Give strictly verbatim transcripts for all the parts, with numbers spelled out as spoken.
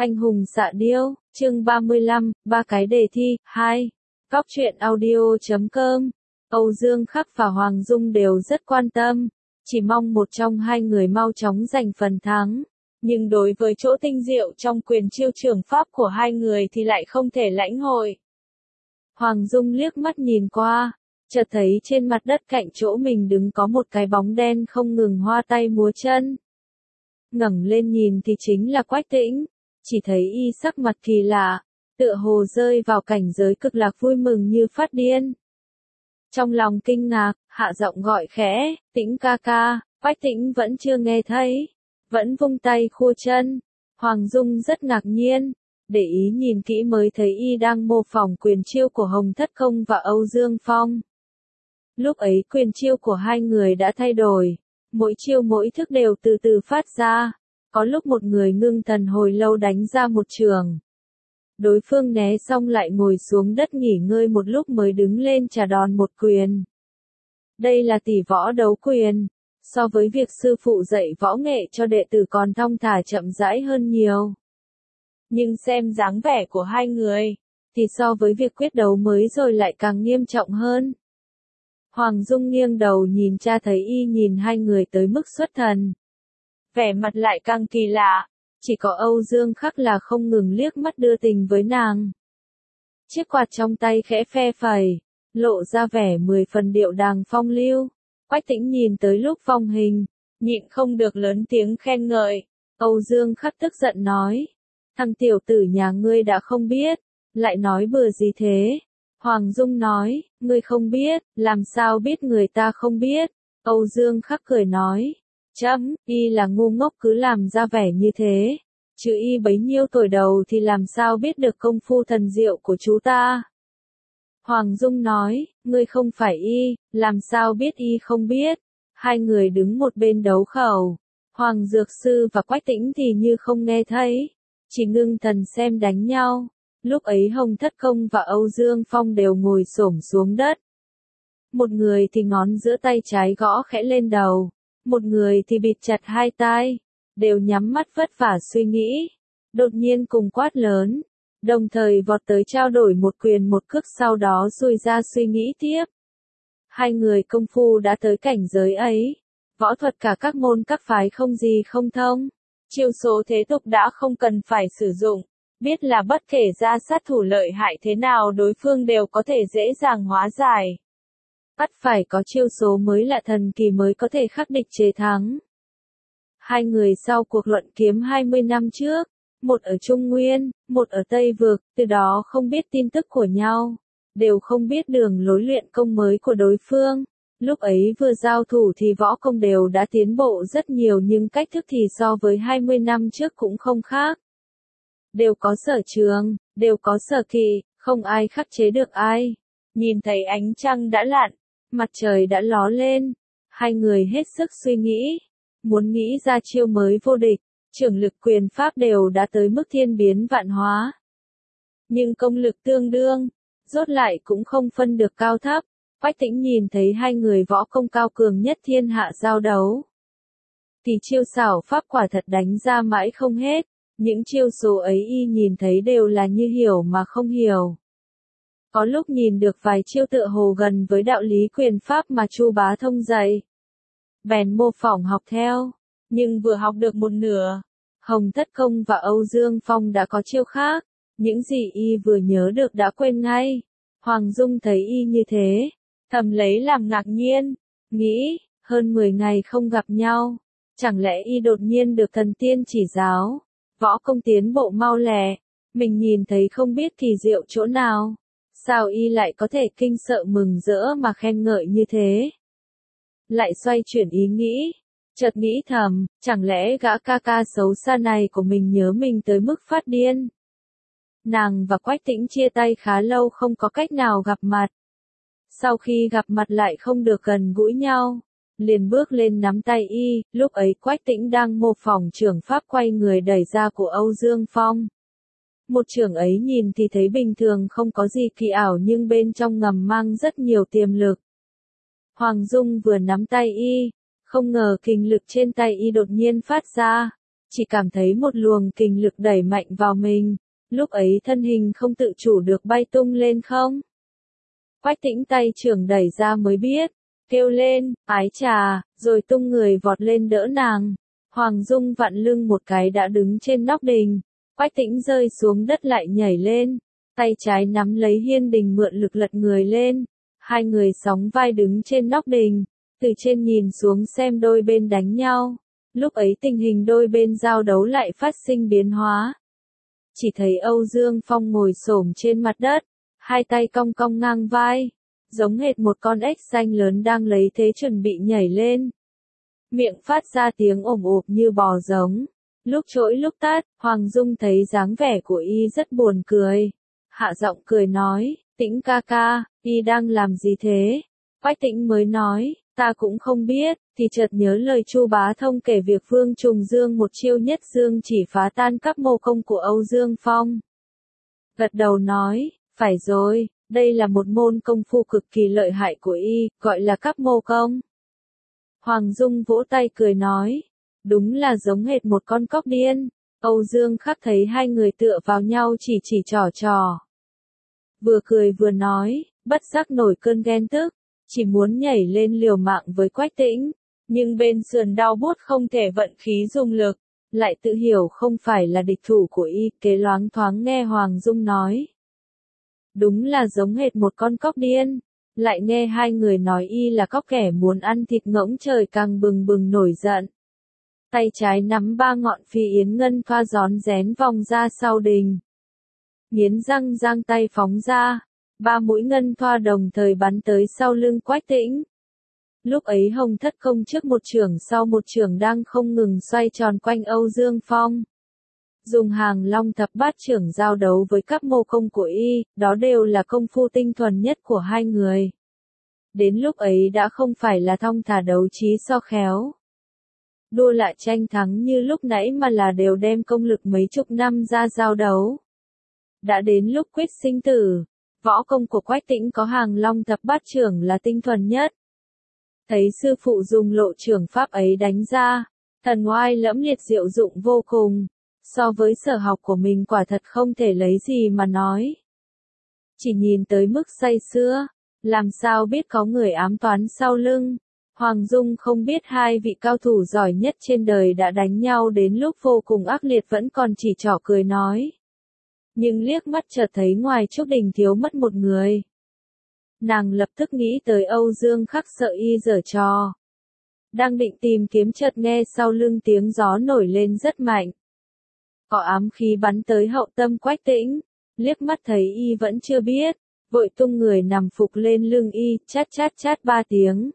Anh hùng xạ điêu, chương ba mươi lăm, ba cái đề thi, hai. Góc truyện audio chấm com. Âu Dương Khắc và Hoàng Dung đều rất quan tâm, chỉ mong một trong hai người mau chóng giành phần thắng. Nhưng đối với chỗ tinh diệu trong quyền chiêu trường pháp của hai người thì lại không thể lãnh hội. Hoàng Dung liếc mắt nhìn qua, chợt thấy trên mặt đất cạnh chỗ mình đứng có một cái bóng đen không ngừng hoa tay múa chân. Ngẩng lên nhìn thì chính là Quách Tĩnh, chỉ thấy y sắc mặt kỳ lạ, tựa hồ rơi vào cảnh giới cực lạc vui mừng như phát điên. Trong lòng kinh ngạc, hạ giọng gọi khẽ, Tĩnh ca ca. Quách Tĩnh vẫn chưa nghe thấy, vẫn vung tay khua chân. Hoàng Dung rất ngạc nhiên, để ý nhìn kỹ mới thấy y đang mô phỏng quyền chiêu của Hồng Thất Công và Âu Dương Phong. Lúc ấy quyền chiêu của hai người đã thay đổi, mỗi chiêu mỗi thức đều từ từ phát ra, có lúc một người ngưng thần hồi lâu đánh ra một trường. Đối phương né xong lại ngồi xuống đất nghỉ ngơi một lúc mới đứng lên trả đòn một quyền. Đây là tỷ võ đấu quyền, so với việc sư phụ dạy võ nghệ cho đệ tử còn thong thả chậm rãi hơn nhiều. Nhưng xem dáng vẻ của hai người, thì so với việc quyết đấu mới rồi lại càng nghiêm trọng hơn. Hoàng Dung nghiêng đầu nhìn cha thấy y nhìn hai người tới mức xuất thần. Vẻ mặt lại càng kỳ lạ, chỉ có Âu Dương Khắc là không ngừng liếc mắt đưa tình với nàng. Chiếc quạt trong tay khẽ phe phẩy, lộ ra vẻ mười phần điệu đàng phong lưu. Quách Tĩnh nhìn tới lúc phong hình, nhịn không được lớn tiếng khen ngợi. Âu Dương Khắc tức giận nói, thằng tiểu tử nhà ngươi đã không biết, lại nói bừa gì thế? Hoàng Dung nói, ngươi không biết, làm sao biết người ta không biết? Âu Dương Khắc cười nói, chấm, y là ngu ngốc cứ làm ra vẻ như thế, chứ y bấy nhiêu tuổi đầu thì làm sao biết được công phu thần diệu của chú ta? Hoàng Dung nói, ngươi không phải y, làm sao biết y không biết? Hai người đứng một bên đấu khẩu, Hoàng Dược Sư và Quách Tĩnh thì như không nghe thấy, chỉ ngưng thần xem đánh nhau. Lúc ấy Hồng Thất Công và Âu Dương Phong đều ngồi xổm xuống đất. Một người thì ngón giữa tay trái gõ khẽ lên đầu, một người thì bịt chặt hai tai, đều nhắm mắt vất vả suy nghĩ. Đột nhiên cùng quát lớn, đồng thời vọt tới trao đổi một quyền một cước, sau đó xuôi ra suy nghĩ tiếp. Hai người công phu đã tới cảnh giới ấy, võ thuật cả các môn các phái không gì không thông, chiêu số thế tục đã không cần phải sử dụng. Biết là bất kể ra sát thủ lợi hại thế nào đối phương đều có thể dễ dàng hóa giải. Bắt phải có chiêu số mới lạ thần kỳ mới có thể khắc địch chế thắng. Hai người sau cuộc luận kiếm hai mươi năm trước, một ở Trung Nguyên, một ở Tây Vực, từ đó không biết tin tức của nhau, đều không biết đường lối luyện công mới của đối phương. Lúc ấy vừa giao thủ thì võ công đều đã tiến bộ rất nhiều nhưng cách thức thì so với hai mươi năm trước cũng không khác. Đều có sở trường, đều có sở kỳ, không ai khắc chế được ai. Nhìn thấy ánh trăng đã lặn, mặt trời đã ló lên, hai người hết sức suy nghĩ, muốn nghĩ ra chiêu mới vô địch, trưởng lực quyền pháp đều đã tới mức thiên biến vạn hóa. Nhưng công lực tương đương, rốt lại cũng không phân được cao thấp. Quách Tĩnh nhìn thấy hai người võ công cao cường nhất thiên hạ giao đấu, thì chiêu xảo pháp quả thật đánh ra mãi không hết. Những chiêu số ấy y nhìn thấy đều là như hiểu mà không hiểu. Có lúc nhìn được vài chiêu tựa hồ gần với đạo lý quyền pháp mà Chu Bá Thông dạy, bèn mô phỏng học theo, nhưng vừa học được một nửa, Hồng Thất Công và Âu Dương Phong đã có chiêu khác, những gì y vừa nhớ được đã quên ngay. Hoàng Dung thấy y như thế, thầm lấy làm ngạc nhiên, nghĩ, hơn mười ngày không gặp nhau, chẳng lẽ y đột nhiên được thần tiên chỉ giáo? Võ công tiến bộ mau lẹ, mình nhìn thấy không biết kỳ diệu chỗ nào, sao y lại có thể kinh sợ mừng rỡ mà khen ngợi như thế? Lại xoay chuyển ý nghĩ, chợt nghĩ thầm, chẳng lẽ gã ca ca xấu xa này của mình nhớ mình tới mức phát điên? Nàng và Quách Tĩnh chia tay khá lâu không có cách nào gặp mặt. Sau khi gặp mặt lại không được gần gũi nhau, liền bước lên nắm tay y, lúc ấy Quách Tĩnh đang mô phỏng trưởng pháp quay người đẩy ra của Âu Dương Phong. Một trường ấy nhìn thì thấy bình thường không có gì kỳ ảo nhưng bên trong ngầm mang rất nhiều tiềm lực. Hoàng Dung vừa nắm tay y, không ngờ kình lực trên tay y đột nhiên phát ra, chỉ cảm thấy một luồng kình lực đẩy mạnh vào mình, lúc ấy thân hình không tự chủ được bay tung lên không. Quách Tĩnh tay trưởng đẩy ra mới biết, kêu lên, ái chà, rồi tung người vọt lên đỡ nàng. Hoàng Dung vặn lưng một cái đã đứng trên nóc đình, Quách Tĩnh rơi xuống đất lại nhảy lên, tay trái nắm lấy hiên đình mượn lực lật người lên, hai người sóng vai đứng trên nóc đình, từ trên nhìn xuống xem đôi bên đánh nhau. Lúc ấy tình hình đôi bên giao đấu lại phát sinh biến hóa. Chỉ thấy Âu Dương Phong ngồi xổm trên mặt đất, hai tay cong cong ngang vai, giống hệt một con ếch xanh lớn đang lấy thế chuẩn bị nhảy lên. Miệng phát ra tiếng ồm ộp như bò giống. Lúc trỗi lúc tát, Hoàng Dung thấy dáng vẻ của y rất buồn cười. Hạ giọng cười nói, Tĩnh ca ca, y đang làm gì thế? Quách Tĩnh mới nói, ta cũng không biết, thì chợt nhớ lời Chu Bá Thông kể việc Vương Trùng Dương một chiêu nhất dương chỉ phá tan các mô công của Âu Dương Phong. Gật đầu nói, phải rồi, đây là một môn công phu cực kỳ lợi hại của y, gọi là các mô công. Hoàng Dung vỗ tay cười nói, đúng là giống hệt một con cóc điên. Âu Dương Khắc thấy hai người tựa vào nhau chỉ chỉ trò trò. Vừa cười vừa nói, bất giác nổi cơn ghen tức, chỉ muốn nhảy lên liều mạng với Quách Tĩnh, nhưng bên sườn đau buốt không thể vận khí dùng lực, lại tự hiểu không phải là địch thủ của y, kế loáng thoáng nghe Hoàng Dung nói. Đúng là giống hệt một con cóc điên, lại nghe hai người nói y là cóc kẻ muốn ăn thịt ngỗng trời càng bừng bừng nổi giận. Tay trái nắm ba ngọn phi yến ngân thoa gión rén vòng ra sau đình. Nghiến răng giang tay phóng ra, ba mũi ngân thoa đồng thời bắn tới sau lưng Quách Tĩnh. Lúc ấy Hồng Thất Công trước một chưởng sau một chưởng đang không ngừng xoay tròn quanh Âu Dương Phong. Dùng hàng long thập bát chưởng giao đấu với các mô công của y, đó đều là công phu tinh thuần nhất của hai người. Đến lúc ấy đã không phải là thong thả đấu trí so khéo. Đua lại tranh thắng như lúc nãy mà là đều đem công lực mấy chục năm ra giao đấu. Đã đến lúc quyết sinh tử, võ công của Quách Tĩnh có hàng long thập bát chưởng là tinh thuần nhất. Thấy sư phụ dùng lộ chưởng pháp ấy đánh ra, thần oai lẫm liệt diệu dụng vô cùng, so với sở học của mình quả thật không thể lấy gì mà nói. Chỉ nhìn tới mức say sưa, làm sao biết có người ám toán sau lưng. Hoàng Dung không biết hai vị cao thủ giỏi nhất trên đời đã đánh nhau đến lúc vô cùng ác liệt vẫn còn chỉ trỏ cười nói. Nhưng liếc mắt chợt thấy ngoài Trúc Đình thiếu mất một người. Nàng lập tức nghĩ tới Âu Dương Khắc sợ y giở trò. Đang định tìm kiếm chợt nghe sau lưng tiếng gió nổi lên rất mạnh. Có ám khí bắn tới hậu tâm Quách Tĩnh, liếc mắt thấy y vẫn chưa biết, vội tung người nằm phục lên lưng y, chát chát chát ba tiếng.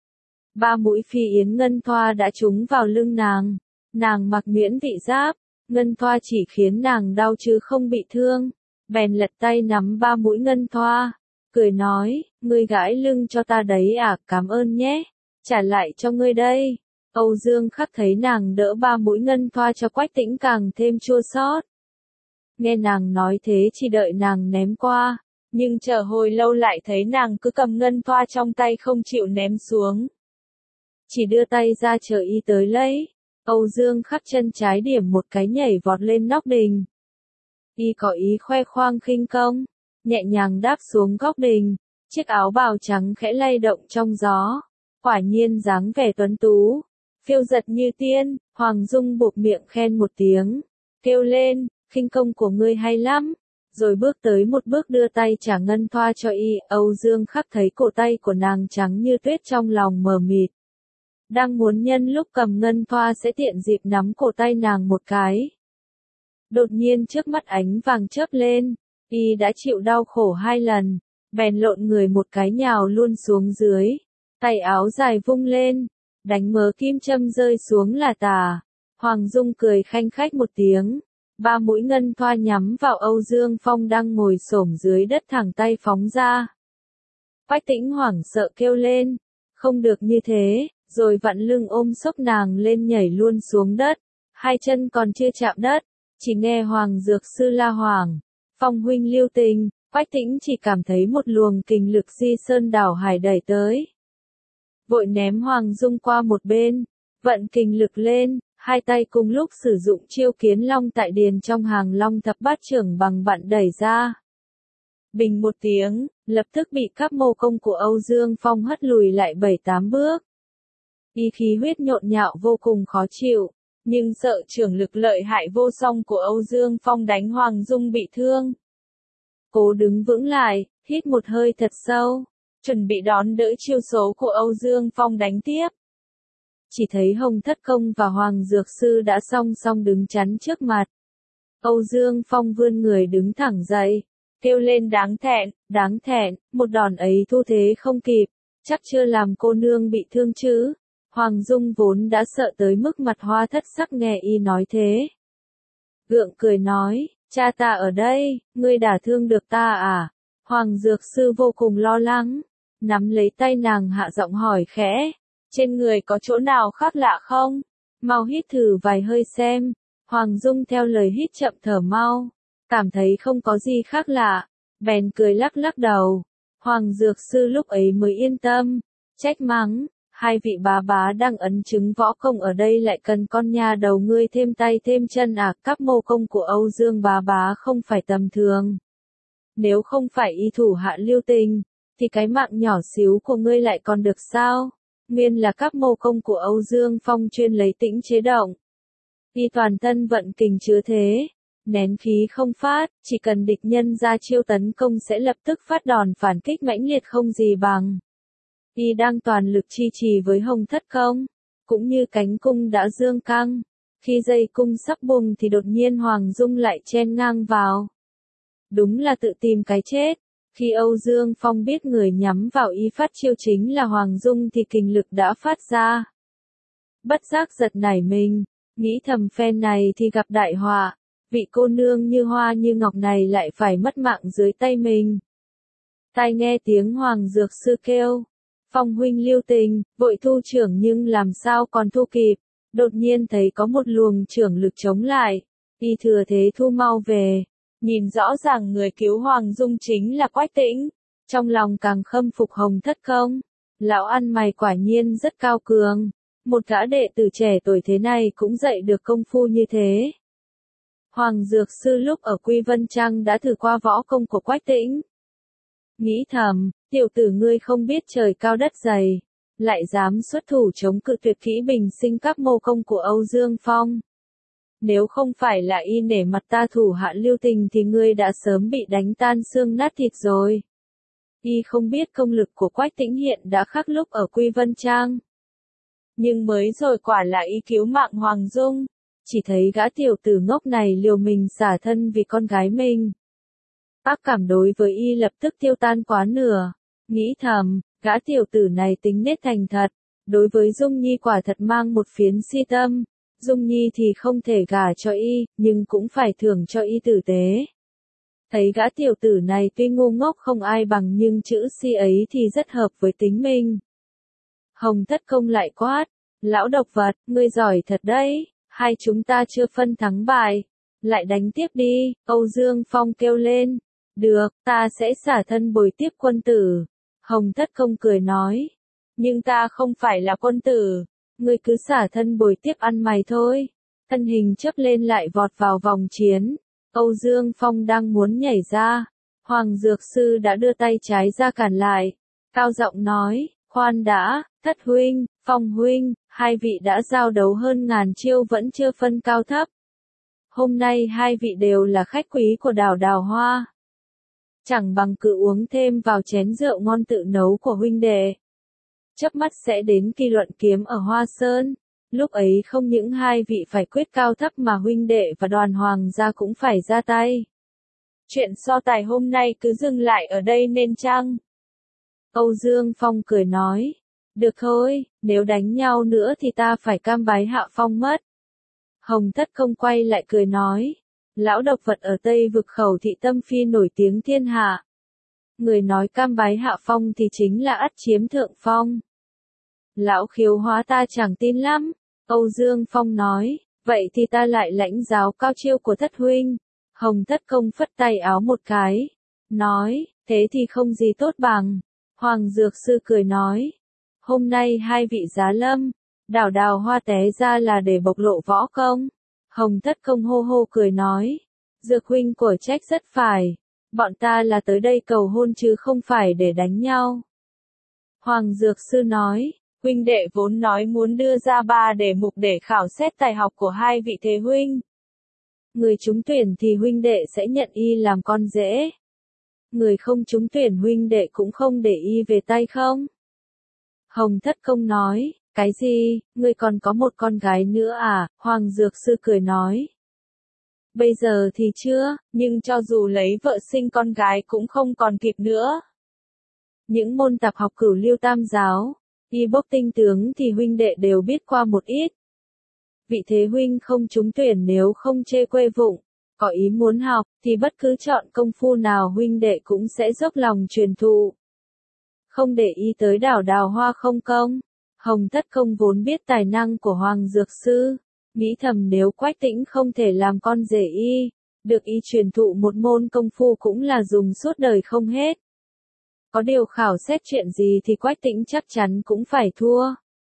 Ba mũi phi yến ngân thoa đã trúng vào lưng nàng, nàng mặc miễn vị giáp, ngân thoa chỉ khiến nàng đau chứ không bị thương, bèn lật tay nắm ba mũi ngân thoa, cười nói, ngươi gãi lưng cho ta đấy à, cảm ơn nhé, trả lại cho ngươi đây. Âu Dương Khắc thấy nàng đỡ ba mũi ngân thoa cho Quách Tĩnh càng thêm chua xót. Nghe nàng nói thế chỉ đợi nàng ném qua, nhưng chờ hồi lâu lại thấy nàng cứ cầm ngân thoa trong tay không chịu ném xuống. Chỉ đưa tay ra chờ y tới lấy. Âu Dương Khắc chân trái điểm một cái nhảy vọt lên nóc đình. Y có ý khoe khoang khinh công, nhẹ nhàng đáp xuống góc đình, chiếc áo bào trắng khẽ lay động trong gió. Quả nhiên dáng vẻ tuấn tú, phiêu giật như tiên. Hoàng Dung buộc miệng khen một tiếng, kêu lên, khinh công của ngươi hay lắm. Rồi bước tới một bước đưa tay trả ngân thoa cho y. Âu Dương Khắc thấy cổ tay của nàng trắng như tuyết trong lòng mờ mịt. Đang muốn nhân lúc cầm ngân thoa sẽ tiện dịp nắm cổ tay nàng một cái. Đột nhiên trước mắt ánh vàng chớp lên, y đã chịu đau khổ hai lần, bèn lộn người một cái nhào luôn xuống dưới, tay áo dài vung lên, đánh mớ kim châm rơi xuống là tà. Hoàng Dung cười khanh khách một tiếng, ba mũi ngân thoa nhắm vào Âu Dương Phong đang ngồi xổm dưới đất thẳng tay phóng ra. Quách Tĩnh hoảng sợ kêu lên, không được như thế. Rồi vặn lưng ôm xốc nàng lên nhảy luôn xuống đất, hai chân còn chưa chạm đất, chỉ nghe Hoàng Dược Sư la Hoàng, Phong huynh lưu tình, Quách Tĩnh chỉ cảm thấy một luồng kình lực di sơn đảo hải đẩy tới. Vội ném Hoàng Dung qua một bên, vận kình lực lên, hai tay cùng lúc sử dụng chiêu kiến long tại điền trong hàng long thập bát trưởng bằng bạn đẩy ra. Bình một tiếng, lập tức bị các mô công của Âu Dương Phong hất lùi lại bảy tám bước. Y khí huyết nhộn nhạo vô cùng khó chịu, nhưng sợ trưởng lực lợi hại vô song của Âu Dương Phong đánh Hoàng Dung bị thương. Cố đứng vững lại, hít một hơi thật sâu, chuẩn bị đón đỡ chiêu số của Âu Dương Phong đánh tiếp. Chỉ thấy Hồng Thất Công và Hoàng Dược Sư đã song song đứng chắn trước mặt. Âu Dương Phong vươn người đứng thẳng dậy, kêu lên đáng thẹn, đáng thẹn, một đòn ấy thu thế không kịp, chắc chưa làm cô nương bị thương chứ. Hoàng Dung vốn đã sợ tới mức mặt hoa thất sắc nghe y nói thế. Gượng cười nói, cha ta ở đây, ngươi đả thương được ta à? Hoàng Dược Sư vô cùng lo lắng, nắm lấy tay nàng hạ giọng hỏi khẽ, trên người có chỗ nào khác lạ không? Mau hít thử vài hơi xem. Hoàng Dung theo lời hít chậm thở mau, cảm thấy không có gì khác lạ, bèn cười lắc lắc đầu. Hoàng Dược Sư lúc ấy mới yên tâm, trách mắng, hai vị bá bá đang ấn chứng võ công ở đây lại cần con nhà đầu ngươi thêm tay thêm chân à? Các mô công của Âu Dương bá bá không phải tầm thường. Nếu không phải y thủ hạ lưu tình, thì cái mạng nhỏ xíu của ngươi lại còn được sao? Nguyên là các mô công của Âu Dương Phong chuyên lấy tĩnh chế động. Y toàn thân vận kình chứa thế, nén khí không phát, chỉ cần địch nhân ra chiêu tấn công sẽ lập tức phát đòn phản kích mãnh liệt không gì bằng. Y đang toàn lực chi trì với Hồng Thất Công, cũng như cánh cung đã dương căng. Khi dây cung sắp bùng thì đột nhiên Hoàng Dung lại chen ngang vào. Đúng là tự tìm cái chết. Khi Âu Dương Phong biết người nhắm vào y phát chiêu chính là Hoàng Dung thì kình lực đã phát ra. Bất giác giật nảy mình, nghĩ thầm phen này thì gặp đại họa, vị cô nương như hoa như ngọc này lại phải mất mạng dưới tay mình. Tai nghe tiếng Hoàng Dược Sư kêu, Phong huynh lưu tình, vội thu trưởng nhưng làm sao còn thu kịp, đột nhiên thấy có một luồng trưởng lực chống lại, y thừa thế thu mau về. Nhìn rõ ràng người cứu Hoàng Dung chính là Quách Tĩnh, trong lòng càng khâm phục Hồng Thất Công. Lão ăn mày quả nhiên rất cao cường, một gã đệ tử trẻ tuổi thế này cũng dạy được công phu như thế. Hoàng Dược Sư lúc ở Quy Vân Trang đã thử qua võ công của Quách Tĩnh. Nghĩ thầm, tiểu tử ngươi không biết trời cao đất dày, lại dám xuất thủ chống cự tuyệt kỹ bình sinh các mô công của Âu Dương Phong. Nếu không phải là y nể mặt ta thủ hạ lưu tình thì ngươi đã sớm bị đánh tan xương nát thịt rồi. Y không biết công lực của Quách Tĩnh hiện đã khác lúc ở Quy Vân Trang. Nhưng mới rồi quả là y cứu mạng Hoàng Dung, chỉ thấy gã tiểu tử ngốc này liều mình xả thân vì con gái mình. Ác cảm đối với y lập tức tiêu tan quá nửa, nghĩ thầm, gã tiểu tử này tính nết thành thật, đối với Dung Nhi quả thật mang một phiến si tâm. Dung Nhi thì không thể gả cho y, nhưng cũng phải thưởng cho y tử tế. Thấy gã tiểu tử này tuy ngu ngốc không ai bằng nhưng chữ si ấy thì rất hợp với tính mình. Hồng Thất Công lại quát, lão độc vật, ngươi giỏi thật đấy, hai chúng ta chưa phân thắng bại, lại đánh tiếp đi. Âu Dương Phong kêu lên, được, ta sẽ xả thân bồi tiếp quân tử. Hồng Thất Công cười nói, nhưng ta không phải là quân tử. Ngươi cứ xả thân bồi tiếp ăn mày thôi. Thân hình chớp lên lại vọt vào vòng chiến. Âu Dương Phong đang muốn nhảy ra. Hoàng Dược Sư đã đưa tay trái ra cản lại. Cao giọng nói, khoan đã, Thất huynh, Phong huynh, hai vị đã giao đấu hơn ngàn chiêu vẫn chưa phân cao thấp. Hôm nay hai vị đều là khách quý của đảo Đào Hoa. Chẳng bằng cứ uống thêm vào chén rượu ngon tự nấu của huynh đệ. Chớp mắt sẽ đến kỳ luận kiếm ở Hoa Sơn, lúc ấy không những hai vị phải quyết cao thấp mà huynh đệ và đoàn hoàng gia cũng phải ra tay. Chuyện so tài hôm nay cứ dừng lại ở đây nên chăng? Âu Dương Phong cười nói, được thôi, nếu đánh nhau nữa thì ta phải cam bái hạ phong mất. Hồng Thất Công quay lại cười nói, lão độc vật ở Tây vực Khẩu Thị Tâm Phi nổi tiếng thiên hạ. Người nói cam bái hạ phong thì chính là ắt chiếm thượng phong. Lão khiếu hóa ta chẳng tin lắm. Âu Dương Phong nói, vậy thì ta lại lãnh giáo cao chiêu của Thất huynh. Hồng Thất Công phất tay áo một cái, nói, thế thì không gì tốt bằng. Hoàng Dược Sư cười nói, hôm nay hai vị giá lâm, Đào đào hoa té ra là để bộc lộ võ công. Hồng Thất Công hô hô cười nói. Dược huynh của trách rất phải. Bọn ta là tới đây cầu hôn chứ không phải để đánh nhau. Hoàng Dược Sư nói. Huynh đệ vốn nói muốn đưa ra ba đề mục để khảo xét tài học của hai vị thế huynh. Người trúng tuyển thì huynh đệ sẽ nhận y làm con rể. Người không trúng tuyển huynh đệ cũng không để y về tay không? Hồng Thất Công nói, cái gì, ngươi còn có một con gái nữa à? Hoàng Dược Sư cười nói. Bây giờ thì chưa, nhưng cho dù lấy vợ sinh con gái cũng không còn kịp nữa. Những môn tạp học cửu lưu tam giáo, y bốc tinh tướng thì huynh đệ đều biết qua một ít. Vị thế huynh không trúng tuyển nếu không chê quê vụng, có ý muốn học, thì bất cứ chọn công phu nào huynh đệ cũng sẽ dốc lòng truyền thụ. Không để ý tới đảo đào hoa không công. Hồng Thất Công vốn biết tài năng của Hoàng Dược Sư, nghĩ thầm nếu Quách Tĩnh không thể làm con rể y, được y truyền thụ một môn công phu cũng là dùng suốt đời không hết. Có điều khảo xét chuyện gì thì Quách Tĩnh chắc chắn cũng phải thua.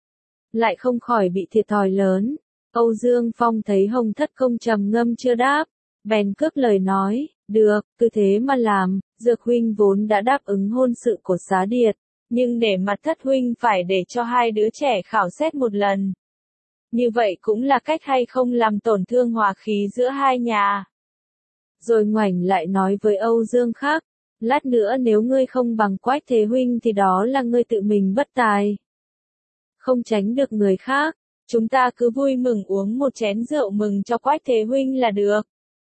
Lại không khỏi bị thiệt thòi lớn. Âu Dương Phong thấy Hồng Thất Công trầm ngâm chưa đáp, bèn cướp lời nói, được, cứ thế mà làm, Dược huynh vốn đã đáp ứng hôn sự của Xá Điệt, nhưng để mặt Thất huynh phải để cho hai đứa trẻ khảo xét một lần. Như vậy cũng là cách hay không làm tổn thương hòa khí giữa hai nhà. Rồi ngoảnh lại nói với Âu Dương Khắc, lát nữa nếu ngươi không bằng Quách Thế huynh thì đó là ngươi tự mình bất tài. Không tránh được người khác. Chúng ta cứ vui mừng uống một chén rượu mừng cho Quách Thế huynh là được.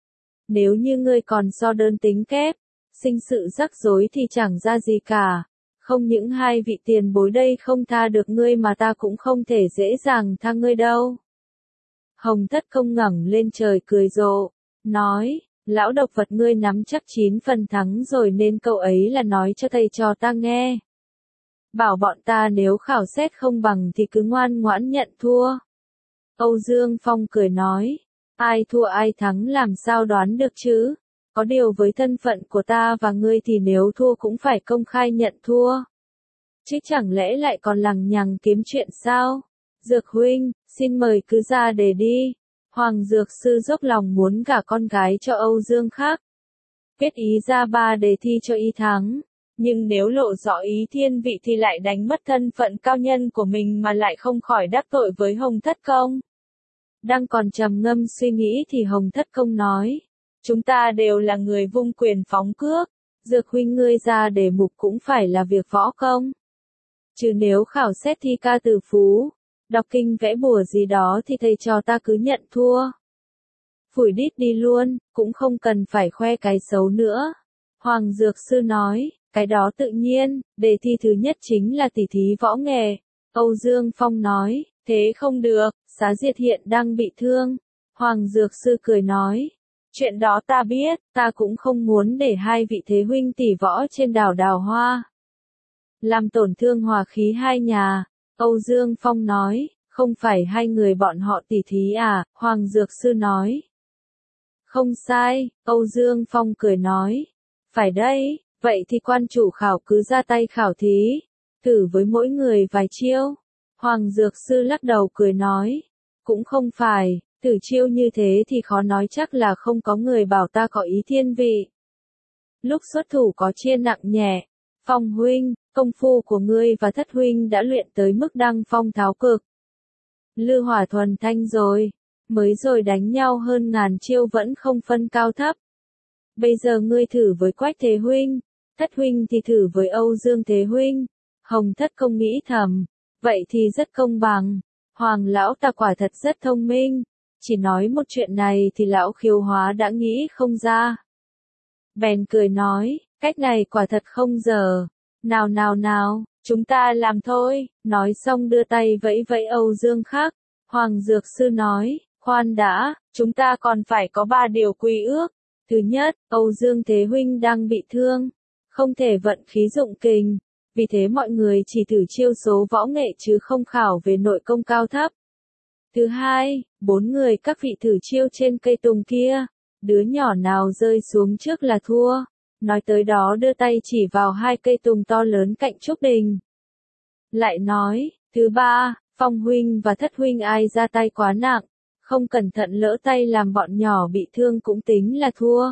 Nếu như ngươi còn so đơn tính kép, sinh sự rắc rối thì chẳng ra gì cả. Không những hai vị tiền bối đây không tha được ngươi mà ta cũng không thể dễ dàng tha ngươi đâu. Hồng Thất Công ngẩng lên trời cười rộ, nói, lão độc vật ngươi nắm chắc chín phần thắng rồi nên câu ấy là nói cho thầy trò ta nghe. Bảo bọn ta nếu khảo xét không bằng thì cứ ngoan ngoãn nhận thua. Âu Dương Phong cười nói, ai thua ai thắng làm sao đoán được chứ, có điều với thân phận của ta và ngươi thì nếu thua cũng phải công khai nhận thua. Chứ chẳng lẽ lại còn lằng nhằng kiếm chuyện sao? Dược huynh, xin mời cứ ra đề đi. Hoàng Dược Sư dốc lòng muốn gả con gái cho Âu Dương Khắc. Kết ý ra ba đề thi cho y thắng. Nhưng nếu lộ rõ ý thiên vị thì lại đánh mất thân phận cao nhân của mình mà lại không khỏi đắc tội với Hồng Thất Công. Đang còn trầm ngâm suy nghĩ thì Hồng Thất Công nói, chúng ta đều là người vung quyền phóng cước, Dược huynh ngươi ra đề mục cũng phải là việc võ công. Chứ nếu khảo xét thi ca từ phú, đọc kinh vẽ bùa gì đó thì thầy trò ta cứ nhận thua. Phủi đít đi luôn, cũng không cần phải khoe cái xấu nữa. Hoàng Dược Sư nói, cái đó tự nhiên, đề thi thứ nhất chính là tỉ thí võ nghệ. Âu Dương Phong nói, thế không được, Xá Diệt hiện đang bị thương. Hoàng Dược Sư cười nói, chuyện đó ta biết, ta cũng không muốn để hai vị thế huynh tỷ võ trên đảo đào hoa. Làm tổn thương hòa khí hai nhà. Âu Dương Phong nói, không phải hai người bọn họ tỉ thí à? Hoàng Dược Sư nói. Không sai, Âu Dương Phong cười nói. Phải đây, vậy thì quan chủ khảo cứ ra tay khảo thí, thử với mỗi người vài chiêu. Hoàng Dược Sư lắc đầu cười nói. Cũng không phải, thử chiêu như thế thì khó nói chắc là không có người bảo ta có ý thiên vị. Lúc xuất thủ có chia nặng nhẹ. Phong huynh, công phu của ngươi và Thất huynh đã luyện tới mức đăng phong tháo cực. Lư hỏa thuần thanh rồi, mới rồi đánh nhau hơn ngàn chiêu vẫn không phân cao thấp. Bây giờ ngươi thử với Quách Thế huynh, Thất huynh thì thử với Âu Dương Thế huynh. Hồng Thất Công nghĩ thầm, vậy thì rất công bằng. Hoàng lão ta quả thật rất thông minh, chỉ nói một chuyện này thì lão Khiếu Hóa đã nghĩ không ra. Bèn cười nói, cách này quả thật không dở. Nào nào nào, chúng ta làm thôi. Nói xong đưa tay vẫy vẫy Âu Dương Khắc. Hoàng Dược Sư nói, khoan đã, chúng ta còn phải có ba điều quy ước. Thứ nhất, Âu Dương Thế huynh đang bị thương, không thể vận khí dụng kình. Vì thế mọi người chỉ thử chiêu số võ nghệ chứ không khảo về nội công cao thấp. Thứ hai, bốn người các vị thử chiêu trên cây tùng kia. Đứa nhỏ nào rơi xuống trước là thua. Nói tới đó đưa tay chỉ vào hai cây tùng to lớn cạnh trúc đình. Lại nói, thứ ba, Phong huynh và Thất huynh ai ra tay quá nặng, không cẩn thận lỡ tay làm bọn nhỏ bị thương cũng tính là thua.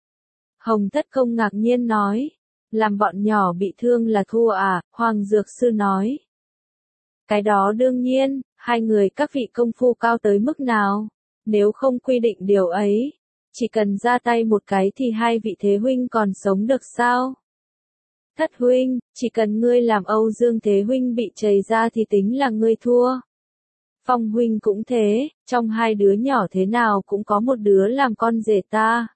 Hồng Thất Công ngạc nhiên nói, làm bọn nhỏ bị thương là thua à? Hoàng Dược Sư nói, cái đó đương nhiên, hai người các vị công phu cao tới mức nào, nếu không quy định điều ấy, chỉ cần ra tay một cái thì hai vị thế huynh còn sống được sao? Thất huynh, chỉ cần ngươi làm Âu Dương thế huynh bị chày ra thì tính là ngươi thua. Phong huynh cũng thế, trong hai đứa nhỏ thế nào cũng có một đứa làm con rể ta.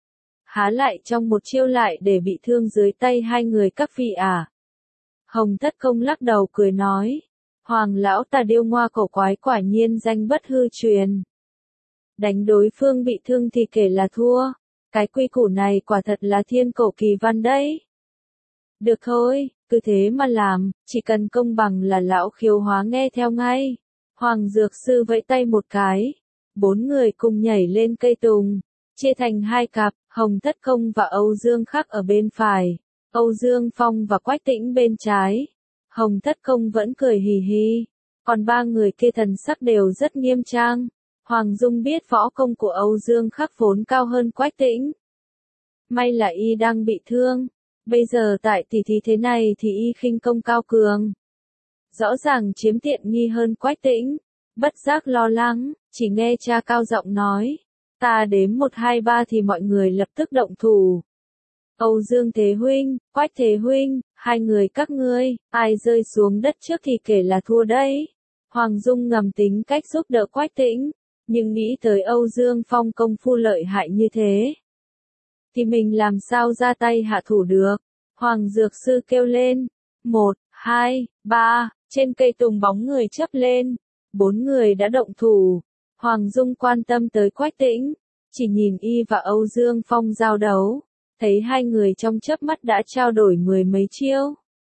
Há lại trong một chiêu lại để bị thương dưới tay hai người các vị à? Hồng Thất Công lắc đầu cười nói, Hoàng lão ta điêu ngoa cổ quái quả nhiên danh bất hư truyền. Đánh đối phương bị thương thì kể là thua, cái quy củ này quả thật là thiên cổ kỳ văn đấy. Được thôi, cứ thế mà làm, chỉ cần công bằng là lão Khiếu Hóa nghe theo ngay. Hoàng Dược Sư vẫy tay một cái, bốn người cùng nhảy lên cây tùng, chia thành hai cặp, Hồng Thất Công và Âu Dương Khắc ở bên phải, Âu Dương Phong và Quách Tĩnh bên trái. Hồng Thất Công vẫn cười hì hì, còn ba người kia thần sắc đều rất nghiêm trang. Hoàng Dung biết võ công của Âu Dương Khắc vốn cao hơn Quách Tĩnh. May là y đang bị thương, bây giờ tại tỷ thí thế này thì y khinh công cao cường. Rõ ràng chiếm tiện nghi hơn Quách Tĩnh, bất giác lo lắng, chỉ nghe cha cao giọng nói, ta đếm một hai ba thì mọi người lập tức động thủ. Âu Dương Thế huynh, Quách Thế huynh, hai người các ngươi, ai rơi xuống đất trước thì kể là thua đấy. Hoàng Dung ngầm tính cách giúp đỡ Quách Tĩnh, nhưng nghĩ tới Âu Dương Phong công phu lợi hại như thế, thì mình làm sao ra tay hạ thủ được. Hoàng Dược Sư kêu lên, một, hai, ba, trên cây tùng bóng người chớp lên, bốn người đã động thủ. Hoàng Dung quan tâm tới Quách Tĩnh, chỉ nhìn y và Âu Dương Phong giao đấu, thấy hai người trong chớp mắt đã trao đổi mười mấy chiêu.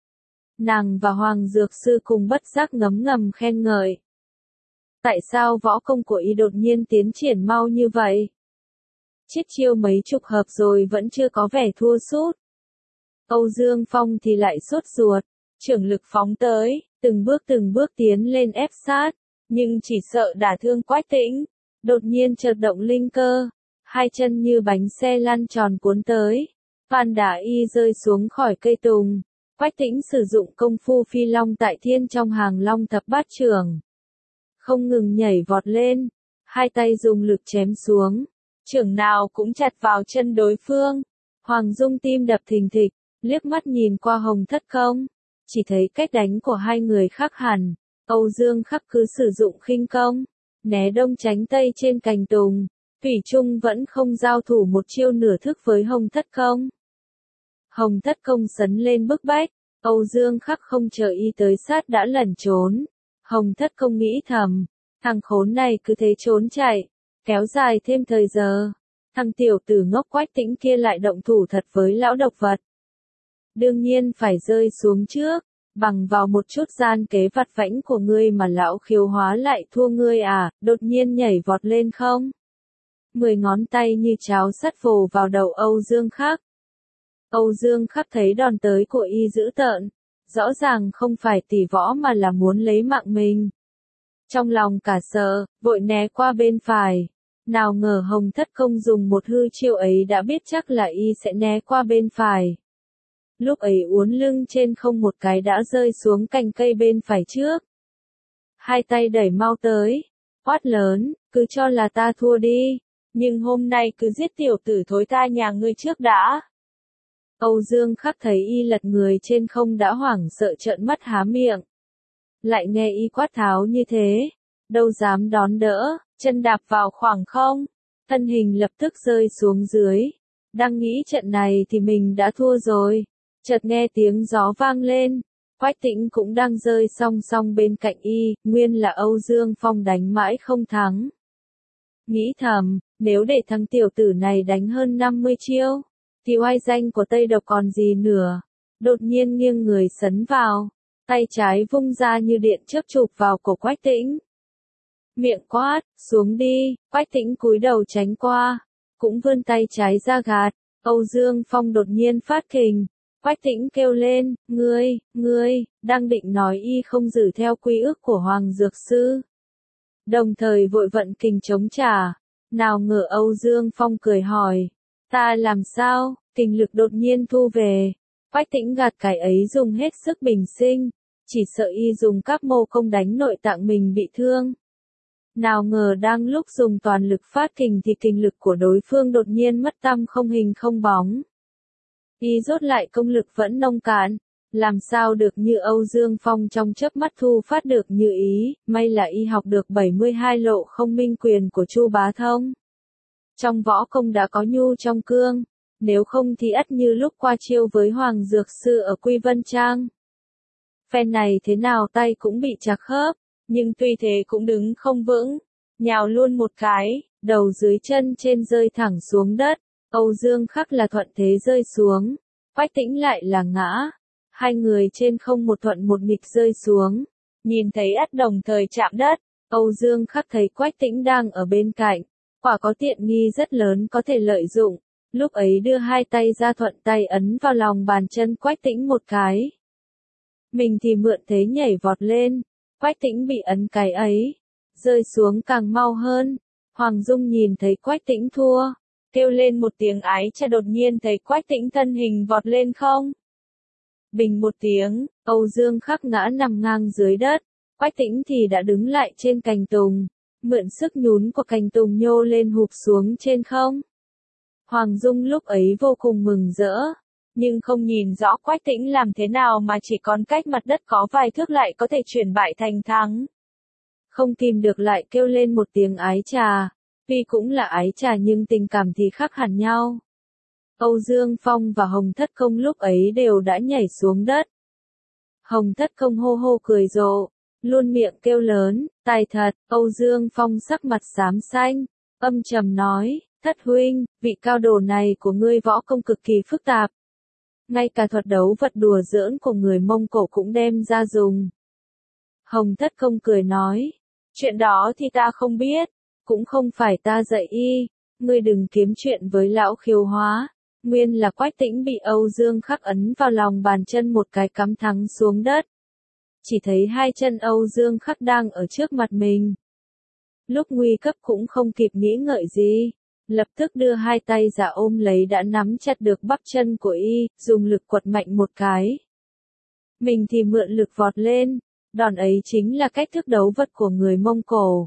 Nàng và Hoàng Dược Sư cùng bất giác ngấm ngầm khen ngợi. Tại sao võ công của y đột nhiên tiến triển mau như vậy? Chiết chiêu mấy chục hợp rồi vẫn chưa có vẻ thua sút. Âu Dương Phong thì lại sốt ruột, trưởng lực phóng tới, từng bước từng bước tiến lên ép sát, nhưng chỉ sợ đả thương Quách Tĩnh, đột nhiên chợt động linh cơ, hai chân như bánh xe lăn tròn cuốn tới, van đả y rơi xuống khỏi cây tùng. Quách Tĩnh sử dụng công phu phi long tại thiên trong hàng long thập bát chưởng, không ngừng nhảy vọt lên, hai tay dùng lực chém xuống, chưởng nào cũng chặt vào chân đối phương. Hoàng Dung tim đập thình thịch, liếc mắt nhìn qua Hồng Thất Công, chỉ thấy cách đánh của hai người khác hẳn. Âu Dương Khắc cứ sử dụng khinh công, né đông tránh tây trên cành tùng, thủy chung vẫn không giao thủ một chiêu nửa thức với Hồng Thất Công. Hồng Thất Công sấn lên bức bách, Âu Dương Khắc không chờ y tới sát đã lẩn trốn. Hồng Thất Công nghĩ thầm, thằng khốn này cứ thế trốn chạy, kéo dài thêm thời giờ, thằng tiểu tử ngốc Quách Tĩnh kia lại động thủ thật với lão độc vật. Đương nhiên phải rơi xuống trước, bằng vào một chút gian kế vặt vãnh của ngươi mà lão Khiếu Hóa lại thua ngươi à? Đột nhiên nhảy vọt lên không? Mười ngón tay như cháo sắt vồ vào đầu Âu Dương Khắc. Âu Dương Khắc thấy đòn tới của y dữ tợn, rõ ràng không phải tỉ võ mà là muốn lấy mạng mình. Trong lòng cả sợ, vội né qua bên phải. Nào ngờ Hồng Thất Công dùng một hư chiêu ấy đã biết chắc là y sẽ né qua bên phải. Lúc ấy uốn lưng trên không một cái đã rơi xuống cành cây bên phải trước. Hai tay đẩy mau tới, quát lớn, cứ cho là ta thua đi, nhưng hôm nay cứ giết tiểu tử thối tha nhà ngươi trước đã. Âu Dương Khắc thấy y lật người trên không đã hoảng sợ trợn mắt há miệng. Lại nghe y quát tháo như thế, đâu dám đón đỡ, chân đạp vào khoảng không, thân hình lập tức rơi xuống dưới. Đang nghĩ trận này thì mình đã thua rồi, chợt nghe tiếng gió vang lên, Quách Tĩnh cũng đang rơi song song bên cạnh y, nguyên là Âu Dương Phong đánh mãi không thắng. Nghĩ thầm, nếu để thằng tiểu tử này đánh hơn năm mươi chiêu, thì oai danh của Tây Độc còn gì nữa. Đột nhiên nghiêng người sấn vào, tay trái vung ra như điện chớp chụp vào cổ Quách Tĩnh. Miệng quát, xuống đi, Quách Tĩnh cúi đầu tránh qua, cũng vươn tay trái ra gạt. Âu Dương Phong đột nhiên phát kình, Quách Tĩnh kêu lên, ngươi, ngươi, đang định nói y không giữ theo quy ước của Hoàng Dược Sư. Đồng thời vội vận kình chống trả. Nào ngờ Âu Dương Phong cười hỏi, ta làm sao, kình lực đột nhiên thu về. Quách Tĩnh gạt cái ấy dùng hết sức bình sinh, chỉ sợ y dùng các mô công đánh nội tạng mình bị thương. Nào ngờ đang lúc dùng toàn lực phát kình thì kình lực của đối phương đột nhiên mất tăm không hình không bóng. Y rốt lại công lực vẫn nông cạn, làm sao được như Âu Dương Phong trong chớp mắt thu phát được như ý, may là y học được bảy mươi hai lộ không minh quyền của Chu Bá Thông. Trong võ công đã có nhu trong cương, nếu không thì ắt như lúc qua chiêu với Hoàng Dược Sư ở Quy Vân Trang. Phen này thế nào tay cũng bị chặt khớp, nhưng tuy thế cũng đứng không vững, nhào luôn một cái, đầu dưới chân trên rơi thẳng xuống đất. Âu Dương Khắc là thuận thế rơi xuống, Quách Tĩnh lại là ngã. Hai người trên không một thuận một nghịch rơi xuống, nhìn thấy ắt đồng thời chạm đất. Âu Dương Khắc thấy Quách Tĩnh đang ở bên cạnh, quả có tiện nghi rất lớn có thể lợi dụng, lúc ấy đưa hai tay ra thuận tay ấn vào lòng bàn chân Quách Tĩnh một cái. Mình thì mượn thế nhảy vọt lên, Quách Tĩnh bị ấn cái ấy, rơi xuống càng mau hơn. Hoàng Dung nhìn thấy Quách Tĩnh thua, kêu lên một tiếng ái chà, đột nhiên thấy Quách Tĩnh thân hình vọt lên không. Bình một tiếng, Âu Dương Khắc ngã nằm ngang dưới đất, Quách Tĩnh thì đã đứng lại trên cành tùng, mượn sức nhún của cành tùng nhô lên hụp xuống trên không. Hoàng Dung lúc ấy vô cùng mừng rỡ, nhưng không nhìn rõ Quách Tĩnh làm thế nào mà chỉ còn cách mặt đất có vài thước lại có thể chuyển bại thành thắng. Không kìm được lại kêu lên một tiếng ái chà, tuy cũng là ái chà nhưng tình cảm thì khác hẳn nhau. Âu Dương Phong và Hồng Thất Công lúc ấy đều đã nhảy xuống đất. Hồng Thất Công hô hô cười rộ, luôn miệng kêu lớn, tài thật. Âu Dương Phong sắc mặt xám xanh, âm trầm nói, Thất huynh, vị cao đồ này của ngươi võ công cực kỳ phức tạp. Ngay cả thuật đấu vật đùa giỡn của người Mông Cổ cũng đem ra dùng. Hồng Thất Công cười nói, chuyện đó thì ta không biết, cũng không phải ta dạy y, ngươi đừng kiếm chuyện với lão Khiếu Hóa. Nguyên là Quách Tĩnh bị Âu Dương Khắc ấn vào lòng bàn chân một cái cắm thẳng xuống đất. Chỉ thấy hai chân Âu Dương Khắc đang ở trước mặt mình. Lúc nguy cấp cũng không kịp nghĩ ngợi gì, lập tức đưa hai tay ra ôm lấy đã nắm chặt được bắp chân của y, dùng lực quật mạnh một cái. Mình thì mượn lực vọt lên, đòn ấy chính là cách thức đấu vật của người Mông Cổ.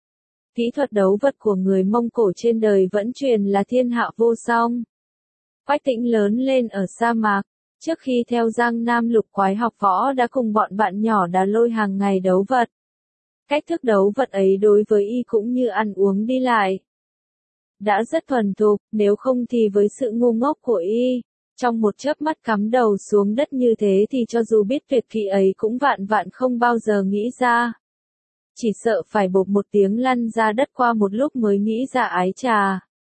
Kỹ thuật đấu vật của người Mông Cổ trên đời vẫn truyền là thiên hạ vô song. Quách Tĩnh lớn lên ở sa mạc, trước khi theo Giang Nam Lục Quái học võ đã cùng bọn bạn nhỏ Đá Lôi hàng ngày đấu vật. Cách thức đấu vật ấy đối với y cũng như ăn uống đi lại. Đã rất thuần thục, nếu không thì với sự ngu ngốc của y, trong một chớp mắt cắm đầu xuống đất như thế thì cho dù biết tuyệt kỹ ấy cũng vạn vạn không bao giờ nghĩ ra. Chỉ sợ phải bộp một tiếng lăn ra đất qua một lúc mới nghĩ ra ái chà.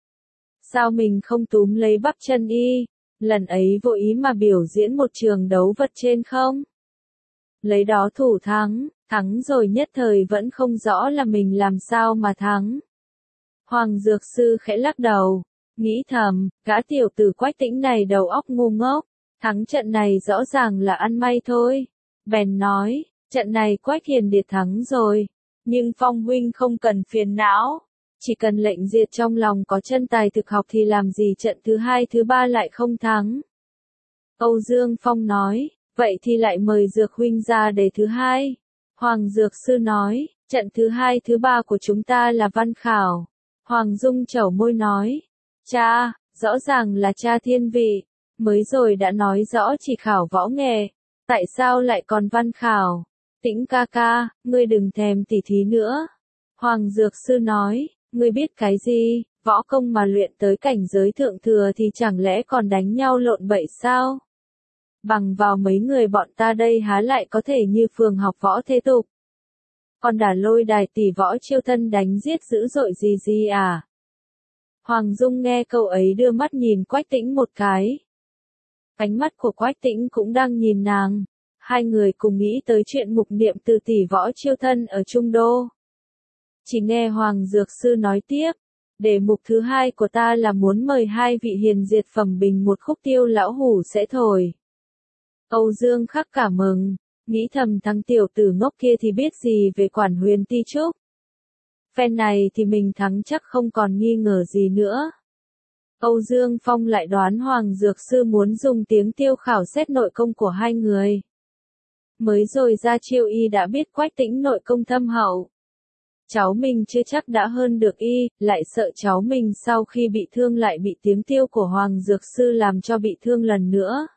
Sao mình không túm lấy bắp chân y, lần ấy vô ý mà biểu diễn một trường đấu vật trên không? Lấy đó thủ thắng, thắng rồi nhất thời vẫn không rõ là mình làm sao mà thắng. Hoàng Dược Sư khẽ lắc đầu, nghĩ thầm, gã tiểu tử Quách Tĩnh này đầu óc ngu ngốc, thắng trận này rõ ràng là ăn may thôi. Bèn nói, trận này Quách Hiền Điệt thắng rồi, nhưng Phong huynh không cần phiền não. Chỉ cần lệnh diệt trong lòng có chân tài thực học thì làm gì trận thứ hai thứ ba lại không thắng. Âu Dương Phong nói, vậy thì lại mời Dược huynh ra để thứ hai. Hoàng Dược Sư nói, trận thứ hai thứ ba của chúng ta là văn khảo. Hoàng Dung chẩu môi nói, cha, rõ ràng là cha thiên vị, mới rồi đã nói rõ chỉ khảo võ nghệ, tại sao lại còn văn khảo? Tĩnh ca ca, ngươi đừng thèm tỉ thí nữa. Hoàng Dược Sư nói, ngươi biết cái gì, võ công mà luyện tới cảnh giới thượng thừa thì chẳng lẽ còn đánh nhau lộn bậy sao? Bằng vào mấy người bọn ta đây há lại có thể như phường học võ thế tục. Còn Đả Lôi đài tỷ võ chiêu thân đánh giết dữ dội gì gì à? Hoàng Dung nghe câu ấy đưa mắt nhìn Quách Tĩnh một cái. Ánh mắt của Quách Tĩnh cũng đang nhìn nàng. Hai người cùng nghĩ tới chuyện mục niệm từ tỷ võ chiêu thân ở Trung Đô. Chỉ nghe Hoàng Dược Sư nói tiếp, đề mục thứ hai của ta là muốn mời hai vị hiền diệt phẩm bình một khúc tiêu lão hủ sẽ thổi. Âu Dương Khắc cả mừng, nghĩ thầm thằng tiểu tử ngốc kia thì biết gì về Quản Huyền Ti Trúc. Phen này thì mình thắng chắc không còn nghi ngờ gì nữa. Âu Dương Phong lại đoán Hoàng Dược Sư muốn dùng tiếng tiêu khảo xét nội công của hai người. Mới rồi ra chiêu y đã biết Quách Tĩnh nội công thâm hậu. Cháu mình chưa chắc đã hơn được y, lại sợ cháu mình sau khi bị thương lại bị tiếng tiêu của Hoàng Dược Sư làm cho bị thương lần nữa.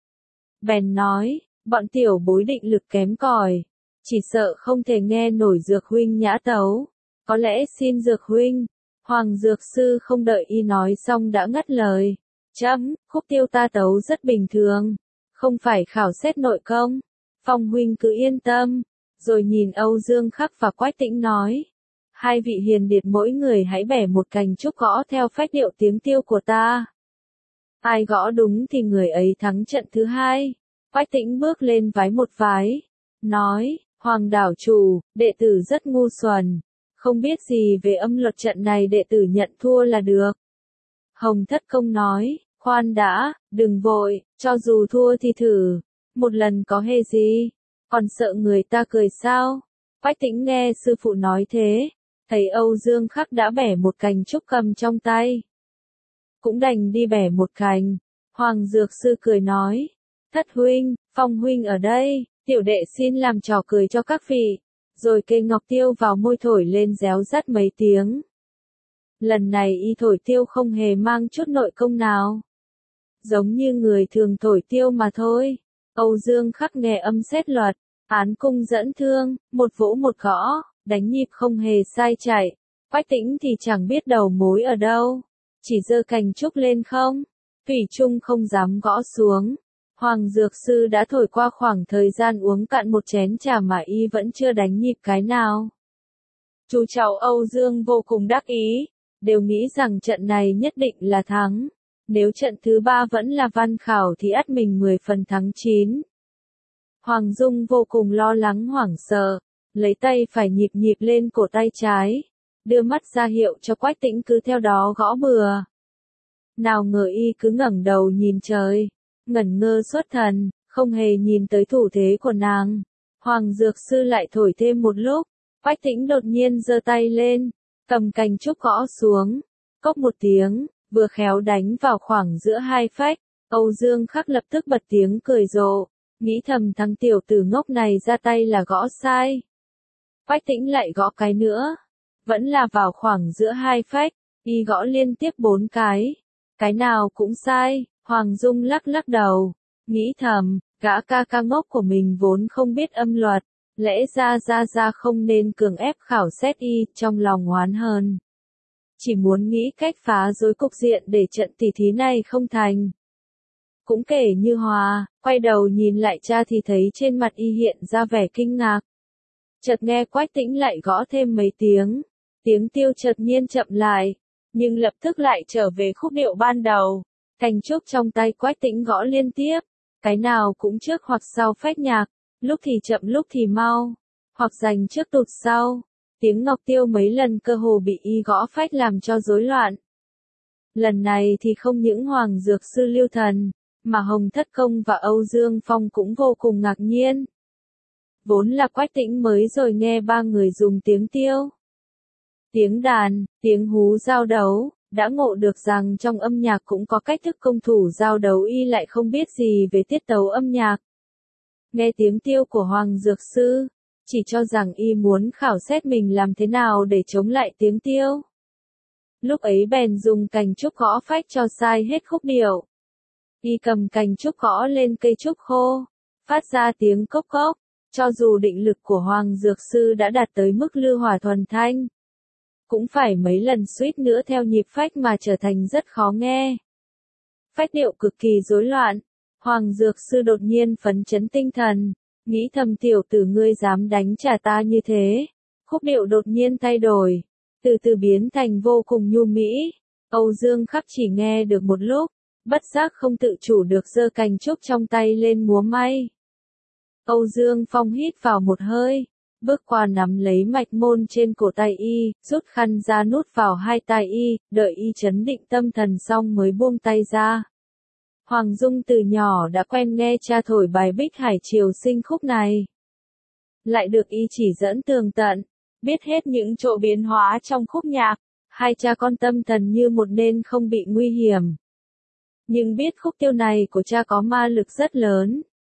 Bèn nói, bọn tiểu bối định lực kém cỏi, chỉ sợ không thể nghe nổi Dược huynh nhã tấu, có lẽ xin Dược huynh. Hoàng Dược Sư không đợi y nói xong đã ngắt lời, chấm, khúc tiêu ta tấu rất bình thường, không phải khảo xét nội công, Phong huynh cứ yên tâm. Rồi nhìn Âu Dương Khắc và Quách Tĩnh nói, hai vị hiền điệt mỗi người hãy bẻ một cành trúc gõ theo phách điệu tiếng tiêu của ta. Ai gõ đúng thì người ấy thắng trận thứ hai. Quách Tĩnh bước lên vái một vái, nói, Hoàng đảo chủ, đệ tử rất ngu xuẩn, không biết gì về âm luật trận này, đệ tử nhận thua là được. Hồng Thất Công nói, khoan đã, đừng vội, cho dù thua thì thử, một lần có hề gì, còn sợ người ta cười sao? Quách Tĩnh nghe sư phụ nói thế, thấy Âu Dương Khắc đã bẻ một cành trúc cầm trong tay, cũng đành đi bẻ một cành. Hoàng Dược Sư cười nói, Thất huynh, Phong huynh ở đây, tiểu đệ xin làm trò cười cho các vị, rồi kê ngọc tiêu vào môi thổi lên réo rắt mấy tiếng. Lần này y thổi tiêu không hề mang chút nội công nào, giống như người thường thổi tiêu mà thôi. Âu Dương Khắc nghe âm xét luật, án cung dẫn thương, một vỗ một gõ, đánh nhịp không hề sai chạy. Quách Tĩnh thì chẳng biết đầu mối ở đâu, chỉ giơ cành trúc lên không, thủy chung không dám gõ xuống. Hoàng Dược Sư đã thổi qua khoảng thời gian uống cạn một chén trà mà y vẫn chưa đánh nhịp cái nào. Chú cháu Âu Dương vô cùng đắc ý, đều nghĩ rằng trận này nhất định là thắng. Nếu trận thứ ba vẫn là văn khảo thì ắt mình mười phần thắng chín. Hoàng Dung vô cùng lo lắng hoảng sợ, lấy tay phải nhịp nhịp lên cổ tay trái, đưa mắt ra hiệu cho Quách Tĩnh cứ theo đó gõ bừa. Nào ngờ y cứ ngẩng đầu nhìn trời, ngẩn ngơ xuất thần, không hề nhìn tới thủ thế của nàng. Hoàng Dược Sư lại thổi thêm một lúc, Quách Tĩnh đột nhiên giơ tay lên, cầm cành trúc gõ xuống, cốc một tiếng, vừa khéo đánh vào khoảng giữa hai phách. Âu Dương Khắc lập tức bật tiếng cười rộ, nghĩ thầm thằng tiểu tử ngốc này ra tay là gõ sai. Quách Tĩnh lại gõ cái nữa, vẫn là vào khoảng giữa hai phách, y gõ liên tiếp bốn cái, cái nào cũng sai. Hoàng Dung lắc lắc đầu, nghĩ thầm, gã ca ca ngốc của mình vốn không biết âm luật, lẽ ra ra ra không nên cường ép khảo xét y, trong lòng oán hờn. Chỉ muốn nghĩ cách phá rối cục diện để trận tỷ thí này không thành. Cũng kể như Hòa, quay đầu nhìn lại cha thì thấy trên mặt y hiện ra vẻ kinh ngạc. Chợt nghe Quách Tĩnh lại gõ thêm mấy tiếng, tiếng tiêu chợt nhiên chậm lại, nhưng lập tức lại trở về khúc điệu ban đầu. Cành trúc trong tay Quách Tĩnh gõ liên tiếp, cái nào cũng trước hoặc sau phách nhạc, lúc thì chậm lúc thì mau, hoặc giành trước tụt sau. Tiếng ngọc tiêu mấy lần cơ hồ bị y gõ phách làm cho rối loạn. Lần này thì không những Hoàng Dược Sư lưu thần, mà Hồng Thất Công và Âu Dương Phong cũng vô cùng ngạc nhiên. Vốn là Quách Tĩnh mới rồi nghe ba người dùng tiếng tiêu, tiếng đàn, tiếng hú giao đấu, đã ngộ được rằng trong âm nhạc cũng có cách thức công thủ giao đấu, y lại không biết gì về tiết tấu âm nhạc. Nghe tiếng tiêu của Hoàng Dược Sư, chỉ cho rằng y muốn khảo xét mình làm thế nào để chống lại tiếng tiêu. Lúc ấy bèn dùng cành trúc gõ phách cho sai hết khúc điệu. Y cầm cành trúc gõ lên cây trúc khô, phát ra tiếng cốc cốc, cho dù định lực của Hoàng Dược Sư đã đạt tới mức lư hỏa thuần thanh, cũng phải mấy lần suýt nữa theo nhịp phách mà trở thành rất khó nghe. Phách điệu cực kỳ rối loạn, Hoàng Dược Sư đột nhiên phấn chấn tinh thần, nghĩ thầm tiểu tử ngươi dám đánh trả ta như thế. Khúc điệu đột nhiên thay đổi, từ từ biến thành vô cùng nhu mỹ. Âu Dương Khắc chỉ nghe được một lúc, bất giác không tự chủ được giơ cành trúc trong tay lên múa may. Âu Dương Phong hít vào một hơi, bước qua nắm lấy mạch môn trên cổ tay y, rút khăn ra nút vào hai tai y, đợi y trấn định tâm thần xong mới buông tay ra. Hoàng Dung từ nhỏ đã quen nghe cha thổi bài Bích Hải Triều Sinh khúc này. Lại được y chỉ dẫn tường tận, biết hết những chỗ biến hóa trong khúc nhạc, hai cha con tâm thần như một nên không bị nguy hiểm. Nhưng biết khúc tiêu này của cha có ma lực rất lớn.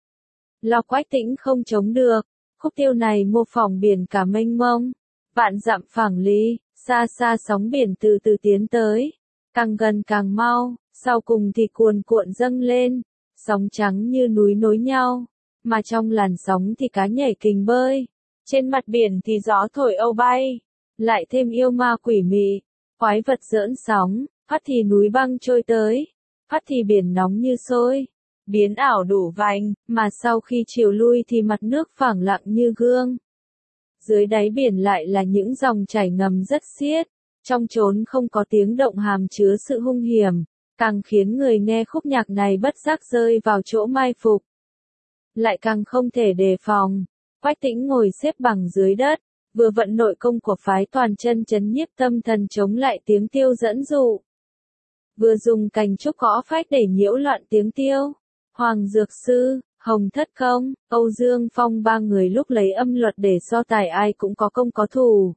Lo Quách Tĩnh không chống được, khúc tiêu này mô phỏng biển cả mênh mông, vạn dặm phẳng lý, xa xa sóng biển từ từ tiến tới, càng gần càng mau, sau cùng thì cuồn cuộn dâng lên, sóng trắng như núi nối nhau, mà trong làn sóng thì cá nhảy kình bơi, trên mặt biển thì gió thổi âu bay, lại thêm yêu ma quỷ mị, quái vật giỡn sóng, phát thì núi băng trôi tới, phát thì biển nóng như sôi, biến ảo đủ vành, mà sau khi chiều lui thì mặt nước phẳng lặng như gương. Dưới đáy biển lại là những dòng chảy ngầm rất xiết, trong chốn không có tiếng động hàm chứa sự hung hiểm, càng khiến người nghe khúc nhạc này bất giác rơi vào chỗ mai phục. Lại càng không thể đề phòng. Quách Tĩnh ngồi xếp bằng dưới đất, vừa vận nội công của phái toàn chân chấn nhiếp tâm thần chống lại tiếng tiêu dẫn dụ, vừa dùng cành trúc gõ phách để nhiễu loạn tiếng tiêu. Hoàng Dược Sư, Hồng Thất Công, Âu Dương Phong ba người lúc lấy âm luật để so tài ai cũng có công có thù.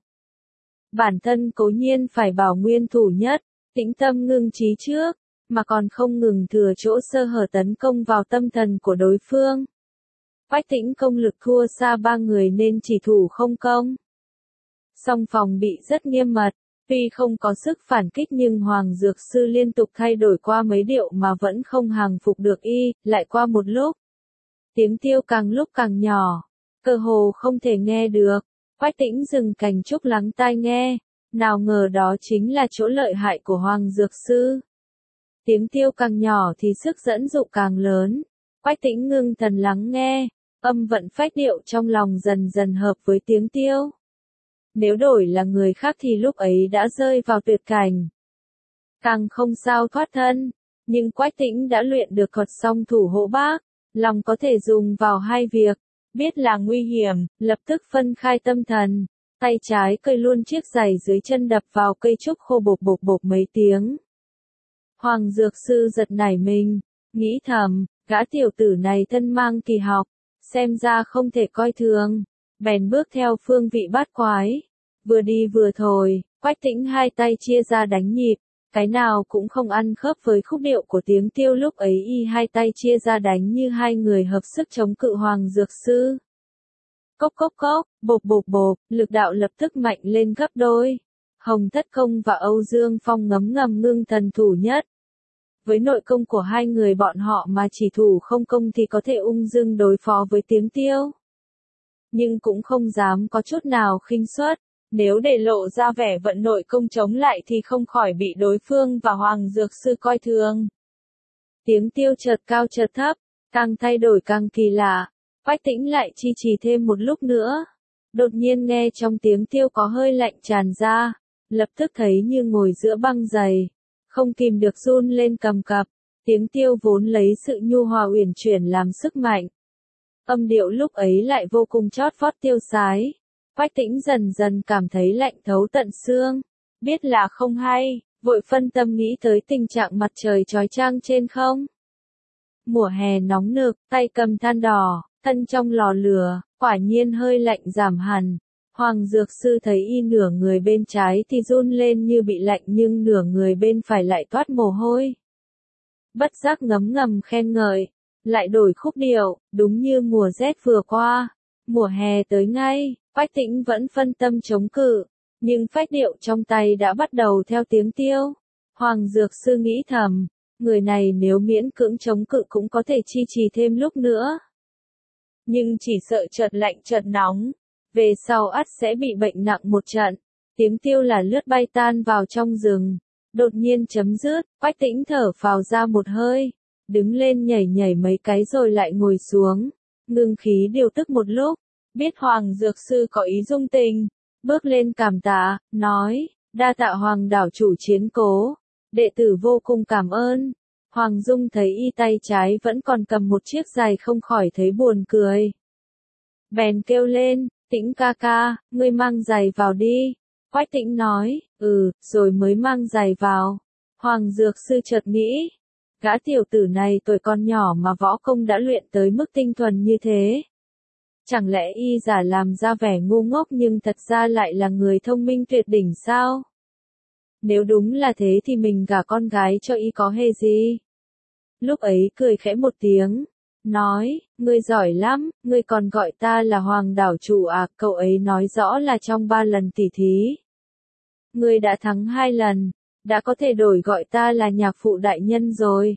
Bản thân cố nhiên phải bảo nguyên thủ nhất, tĩnh tâm ngưng trí trước, mà còn không ngừng thừa chỗ sơ hở tấn công vào tâm thần của đối phương. Quách Tĩnh công lực thua xa ba người nên chỉ thủ không công. Song phòng bị rất nghiêm mật, tuy không có sức phản kích nhưng Hoàng Dược Sư liên tục thay đổi qua mấy điệu mà vẫn không hàng phục được y, lại qua một lúc. Tiếng tiêu càng lúc càng nhỏ, cơ hồ không thể nghe được. Quách Tĩnh dừng cành trúc lắng tai nghe, nào ngờ đó chính là chỗ lợi hại của Hoàng Dược Sư. Tiếng tiêu càng nhỏ thì sức dẫn dụ càng lớn. Quách Tĩnh ngưng thần lắng nghe, âm vận phách điệu trong lòng dần dần hợp với tiếng tiêu. Nếu đổi là người khác thì lúc ấy đã rơi vào tuyệt cảnh, càng không sao thoát thân, nhưng Quách Tĩnh đã luyện được thuật song thủ hộ bác, lòng có thể dùng vào hai việc, biết là nguy hiểm, lập tức phân khai tâm thần, tay trái cơi luôn chiếc giày dưới chân đập vào cây trúc khô bộp bộp bộp mấy tiếng. Hoàng Dược Sư giật nảy mình, nghĩ thầm, gã tiểu tử này thân mang kỳ học, xem ra không thể coi thường, bèn bước theo phương vị bát quái, vừa đi vừa thổi. Quách Tĩnh hai tay chia ra đánh nhịp, cái nào cũng không ăn khớp với khúc điệu của tiếng tiêu lúc ấy, y hai tay chia ra đánh như hai người hợp sức chống cự Hoàng Dược Sư. Cốc cốc cốc, bộp bộp bộp, lực đạo lập tức mạnh lên gấp đôi. Hồng Thất Công và Âu Dương Phong ngấm ngầm ngưng thần thủ nhất. Với nội công của hai người bọn họ mà chỉ thủ không công thì có thể ung dung đối phó với tiếng tiêu. Nhưng cũng không dám có chút nào khinh suất, nếu để lộ ra vẻ vận nội công chống lại thì không khỏi bị đối phương và Hoàng Dược Sư coi thường. Tiếng tiêu chợt cao chợt thấp, càng thay đổi càng kỳ lạ. Quách Tĩnh lại chi trì thêm một lúc nữa. Đột nhiên nghe trong tiếng tiêu có hơi lạnh tràn ra, lập tức thấy như ngồi giữa băng dày, không kìm được run lên cầm cập. Tiếng tiêu vốn lấy sự nhu hòa uyển chuyển làm sức mạnh, âm điệu lúc ấy lại vô cùng chót vót tiêu sái. Quách Tĩnh dần dần cảm thấy lạnh thấu tận xương, biết là không hay, vội phân tâm nghĩ tới tình trạng mặt trời chói chang trên không. Mùa hè nóng nực, tay cầm than đỏ, thân trong lò lửa, quả nhiên hơi lạnh giảm hẳn. Hoàng Dược Sư thấy y nửa người bên trái thì run lên như bị lạnh nhưng nửa người bên phải lại toát mồ hôi. Bất giác ngấm ngầm khen ngợi, lại đổi khúc điệu, đúng như mùa rét vừa qua, mùa hè tới ngay. Quách Tĩnh vẫn phân tâm chống cự, nhưng phách điệu trong tay đã bắt đầu theo tiếng tiêu. Hoàng Dược Sư nghĩ thầm, người này nếu miễn cưỡng chống cự cũng có thể chi trì thêm lúc nữa. Nhưng chỉ sợ chợt lạnh chợt nóng, về sau ắt sẽ bị bệnh nặng một trận. Tiếng tiêu là lướt bay tan vào trong rừng, đột nhiên chấm dứt. Quách Tĩnh thở phào ra một hơi, đứng lên nhảy nhảy mấy cái rồi lại ngồi xuống, ngưng khí điều tức một lúc. Biết Hoàng Dược Sư có ý dung tình, bước lên cảm tạ, nói, đa tạ Hoàng đảo chủ chiến cố, đệ tử vô cùng cảm ơn. Hoàng Dung thấy y tay trái vẫn còn cầm một chiếc giày không khỏi thấy buồn cười. Bèn kêu lên, Tĩnh ca ca, ngươi mang giày vào đi. Quách Tĩnh nói, ừ, rồi mới mang giày vào. Hoàng Dược Sư chợt nghĩ, Gã tiểu tử này tuổi còn nhỏ mà võ công đã luyện tới mức tinh thuần như thế. Chẳng lẽ y giả làm ra vẻ ngu ngốc nhưng thật ra lại là người thông minh tuyệt đỉnh sao? Nếu đúng là thế thì mình gả con gái cho y có hề gì? Lúc ấy cười khẽ một tiếng, nói, ngươi giỏi lắm, ngươi còn gọi ta là Hoàng đảo chủ à, cậu ấy nói rõ là trong ba lần tỉ thí. Ngươi đã thắng hai lần, đã có thể đổi gọi ta là nhạc phụ đại nhân rồi.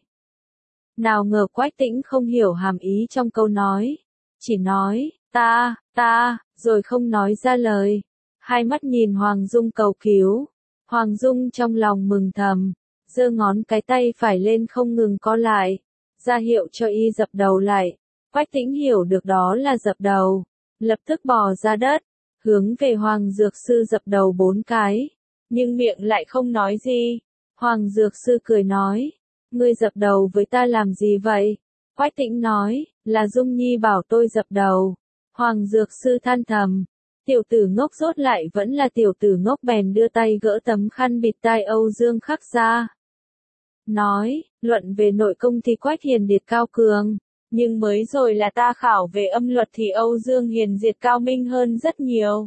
Nào ngờ Quách Tĩnh không hiểu hàm ý trong câu nói, chỉ nói, ta, ta, rồi không nói ra lời. Hai mắt nhìn Hoàng Dung cầu cứu, Hoàng Dung trong lòng mừng thầm, giơ ngón cái tay phải lên không ngừng co lại, ra hiệu cho y dập đầu lại. Quách Tĩnh hiểu được đó là dập đầu, lập tức bò ra đất, hướng về Hoàng Dược Sư dập đầu bốn cái, nhưng miệng lại không nói gì. Hoàng Dược Sư cười nói, ngươi dập đầu với ta làm gì vậy? Quách Tĩnh nói, là Dung Nhi bảo tôi dập đầu. Hoàng Dược Sư than thầm, tiểu tử ngốc rốt lại vẫn là tiểu tử ngốc, bèn đưa tay gỡ tấm khăn bịt tai Âu Dương Khắc ra. Nói, luận về nội công thì Quách Hiền Điệt cao cường, nhưng mới rồi là ta khảo về âm luật thì Âu Dương Hiền Diệt cao minh hơn rất nhiều.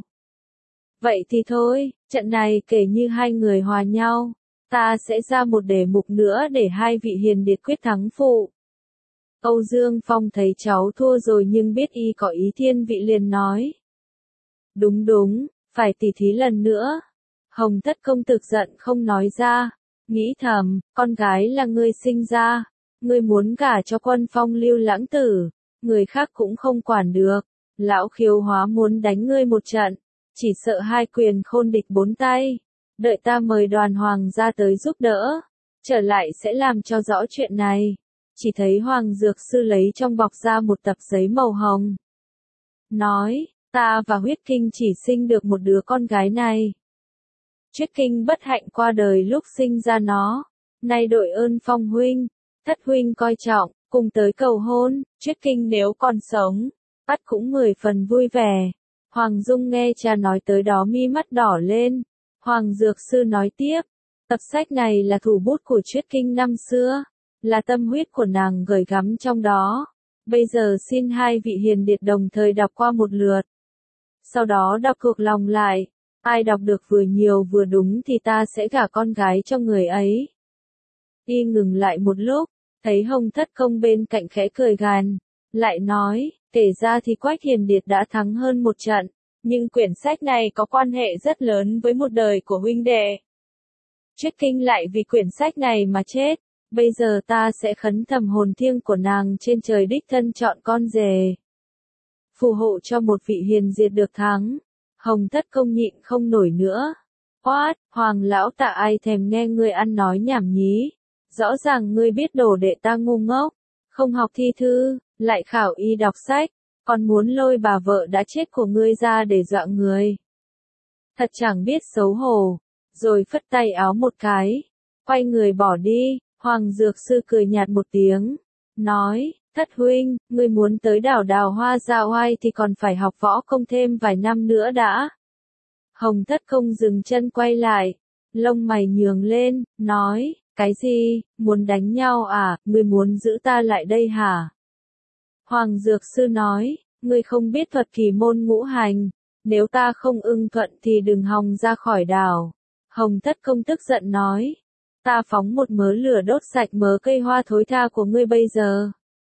Vậy thì thôi, trận này kể như hai người hòa nhau, ta sẽ ra một đề mục nữa để hai vị Hiền Điệt quyết thắng phụ. Âu Dương Phong thấy cháu thua rồi nhưng biết y có ý thiên vị liền nói. Đúng đúng, phải tỉ thí lần nữa. Hồng Thất Công thực giận không nói ra, nghĩ thầm, con gái là ngươi sinh ra, ngươi muốn gả cho Quân Phong Lưu Lãng tử, người khác cũng không quản được. Lão Khiếu Hóa muốn đánh ngươi một trận, chỉ sợ hai quyền khôn địch bốn tay. Đợi ta mời Đoàn Hoàng ra tới giúp đỡ, trở lại sẽ làm cho rõ chuyện này. Chỉ thấy Hoàng Dược Sư lấy trong bọc ra một tập giấy màu hồng. Nói, ta và Huyết Kinh chỉ sinh được một đứa con gái này. Huyết Kinh bất hạnh qua đời lúc sinh ra nó, nay đội ơn Phong huynh, Thất huynh coi trọng, cùng tới cầu hôn. Huyết Kinh nếu còn sống, ắt cũng mười phần vui vẻ. Hoàng Dung nghe cha nói tới đó mi mắt đỏ lên. Hoàng Dược Sư nói tiếp, tập sách này là thủ bút của Huyết Kinh năm xưa, là tâm huyết của nàng gửi gắm trong đó. Bây giờ xin hai vị Hiền Điệt đồng thời đọc qua một lượt. Sau đó đọc thuộc lòng lại, ai đọc được vừa nhiều vừa đúng thì ta sẽ gả con gái cho người ấy. Y ngừng lại một lúc, thấy Hồng Thất Công bên cạnh khẽ cười gàn, lại nói, kể ra thì Quách Hiền Điệt đã thắng hơn một trận, nhưng quyển sách này có quan hệ rất lớn với một đời của huynh đệ. Huyết Kinh lại vì quyển sách này mà chết, bây giờ ta sẽ khấn thầm hồn thiêng của nàng trên trời đích thân chọn con rể, phù hộ cho một vị Hiền Diệt được thắng. Hồng Thất Công nhịn không nổi nữa. Oát, Hoàng lão tạ ai thèm nghe ngươi ăn nói nhảm nhí. Rõ ràng ngươi biết đồ đệ ta ngu ngốc, không học thi thư, lại khảo y đọc sách, còn muốn lôi bà vợ đã chết của ngươi ra để dọa người. Thật chẳng biết xấu hổ. Rồi phất tay áo một cái, quay người bỏ đi. Hoàng Dược Sư cười nhạt một tiếng, nói, Thất huynh, ngươi muốn tới đảo Đào Hoa Gia Oai thì còn phải học võ công thêm vài năm nữa đã. Hồng Thất Công dừng chân quay lại, lông mày nhướng lên, nói, cái gì, muốn đánh nhau à, ngươi muốn giữ ta lại đây hả? Hoàng Dược Sư nói, ngươi không biết thuật kỳ môn ngũ hành, nếu ta không ưng thuận thì đừng hòng ra khỏi đảo. Hồng Thất Công tức giận nói, ta phóng một mớ lửa đốt sạch mớ cây hoa thối tha của ngươi bây giờ.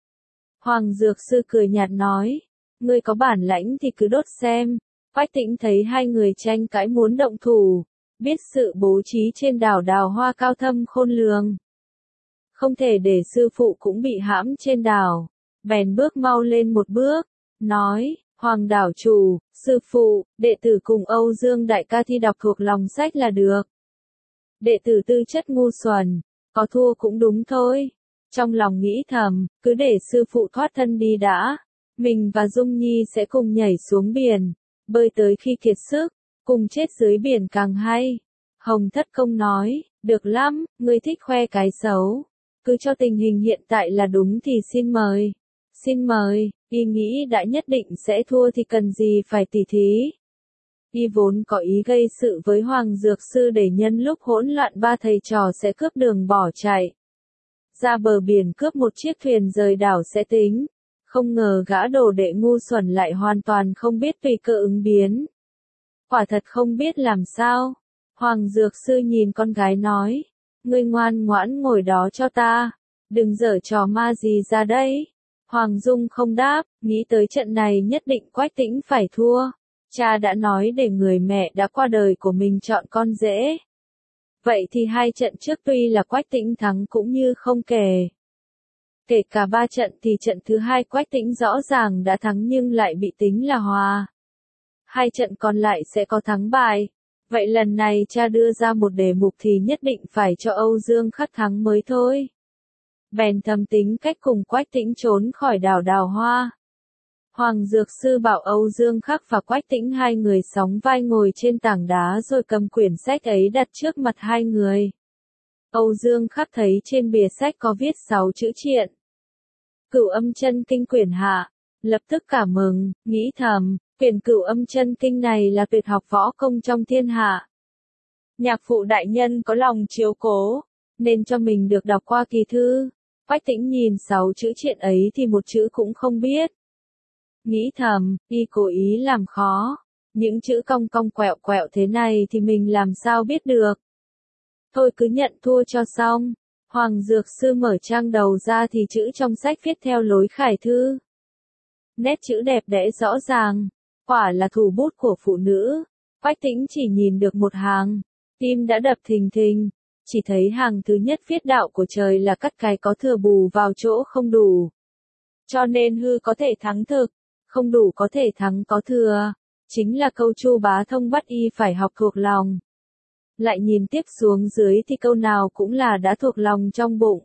Hoàng Dược Sư cười nhạt nói, ngươi có bản lãnh thì cứ đốt xem. Quách Tĩnh thấy hai người tranh cãi muốn động thủ, biết sự bố trí trên đảo Đào Hoa cao thâm khôn lường, không thể để sư phụ cũng bị hãm trên đảo, bèn bước mau lên một bước, nói, Hoàng đảo chủ, sư phụ, đệ tử cùng Âu Dương đại ca thi đọc thuộc lòng sách là được. Đệ tử tư chất ngu xuẩn, có thua cũng đúng thôi. Trong lòng nghĩ thầm, cứ để sư phụ thoát thân đi đã, mình và Dung Nhi sẽ cùng nhảy xuống biển, bơi tới khi kiệt sức, cùng chết dưới biển càng hay. Hồng Thất Công nói, được lắm, ngươi thích khoe cái xấu, cứ cho tình hình hiện tại là đúng thì xin mời. Xin mời, y nghĩ đã nhất định sẽ thua thì cần gì phải tỉ thí. Y vốn có ý gây sự với Hoàng Dược Sư để nhân lúc hỗn loạn ba thầy trò sẽ cướp đường bỏ chạy. ra bờ biển cướp một chiếc thuyền rời đảo sẽ tính. Không ngờ gã đồ đệ ngu xuẩn lại hoàn toàn không biết tùy cơ ứng biến. Quả thật không biết làm sao. Hoàng Dược Sư nhìn con gái nói. Ngươi ngoan ngoãn ngồi đó cho ta. Đừng giở trò ma gì ra đây. Hoàng Dung không đáp, nghĩ tới trận này nhất định Quách Tĩnh phải thua. Cha đã nói để người mẹ đã qua đời của mình chọn con rể. Vậy thì hai trận trước tuy là Quách Tĩnh thắng cũng như không kể. Kể cả ba trận thì trận thứ hai Quách Tĩnh rõ ràng đã thắng nhưng lại bị tính là hòa. Hai trận còn lại sẽ có thắng bại. Vậy lần này cha đưa ra một đề mục thì nhất định phải cho Âu Dương Khắc thắng mới thôi. Bèn thầm tính cách cùng Quách Tĩnh trốn khỏi đảo Đào Hoa. Hoàng Dược Sư bảo Âu Dương Khắc và Quách Tĩnh hai người sóng vai ngồi trên tảng đá rồi cầm quyển sách ấy đặt trước mặt hai người. Âu Dương Khắc thấy trên bìa sách có viết sáu chữ triện. Cửu Âm Chân Kinh quyển hạ, lập tức cảm mừng, nghĩ thầm, quyển Cửu Âm Chân Kinh này là tuyệt học võ công trong thiên hạ. Nhạc phụ đại nhân có lòng chiếu cố, nên cho mình được đọc qua kỳ thư. Quách Tĩnh nhìn sáu chữ triện ấy thì một chữ cũng không biết. Nghĩ thầm, y cố ý làm khó. Những chữ cong cong quẹo quẹo thế này thì mình làm sao biết được. Thôi cứ nhận thua cho xong. Hoàng Dược Sư mở trang đầu ra thì chữ trong sách viết theo lối khải thư. Nét chữ đẹp đẽ rõ ràng. Quả là thủ bút của phụ nữ. Quách Tĩnh chỉ nhìn được một hàng. Tim đã đập thình thình. Chỉ thấy hàng thứ nhất viết đạo của trời là cắt cái có thừa bù vào chỗ không đủ. Cho nên hư có thể thắng thực, không đủ có thể thắng có thừa. Chính là câu Chu Bá Thông bắt y phải học thuộc lòng. Lại nhìn tiếp xuống dưới thì câu nào cũng là đã thuộc lòng trong bụng.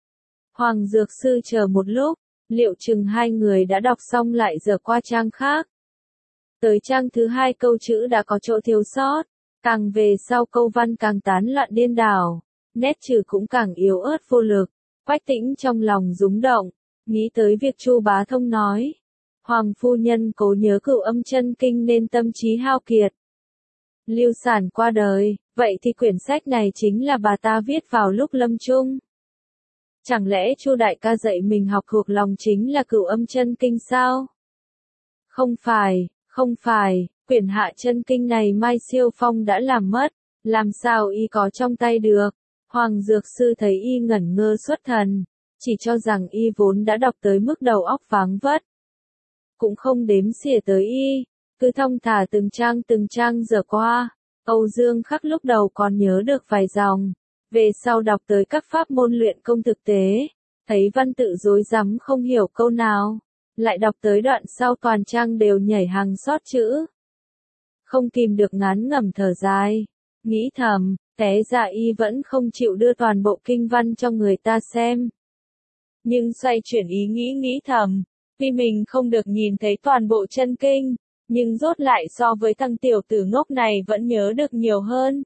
Hoàng Dược Sư chờ một lúc, liệu chừng hai người đã đọc xong lại dở qua trang khác. Tới trang thứ hai câu chữ đã có chỗ thiếu sót. Càng về sau câu văn càng tán loạn điên đảo, nét chữ cũng càng yếu ớt vô lực. Quách Tĩnh trong lòng rúng động, nghĩ tới việc Chu Bá Thông nói. Hoàng phu nhân cố nhớ Cửu Âm Chân Kinh nên tâm trí hao kiệt. Lưu sản qua đời, vậy thì quyển sách này chính là bà ta viết vào lúc lâm chung. Chẳng lẽ Chu đại ca dạy mình học thuộc lòng chính là Cửu Âm Chân Kinh sao? Không phải, không phải. Quyển Hạ Chân Kinh này Mai Siêu Phong đã làm mất, làm sao y có trong tay được. Hoàng Dược Sư thấy y ngẩn ngơ xuất thần, chỉ cho rằng y vốn đã đọc tới mức đầu óc váng vất. Cũng không đếm xỉa tới y, cứ thong thả từng trang từng trang dở qua. Âu Dương Khắc lúc đầu còn nhớ được vài dòng, về sau đọc tới các pháp môn luyện công thực tế, thấy văn tự rối rắm không hiểu câu nào, lại đọc tới đoạn sau toàn trang đều nhảy hàng sót chữ. Không kìm được ngán ngẩm thở dài, nghĩ thầm, té ra y vẫn không chịu đưa toàn bộ kinh văn cho người ta xem. Nhưng xoay chuyển ý nghĩ nghĩ thầm, tuy mình không được nhìn thấy toàn bộ chân kinh, nhưng rốt lại so với thằng tiểu tử ngốc này vẫn nhớ được nhiều hơn.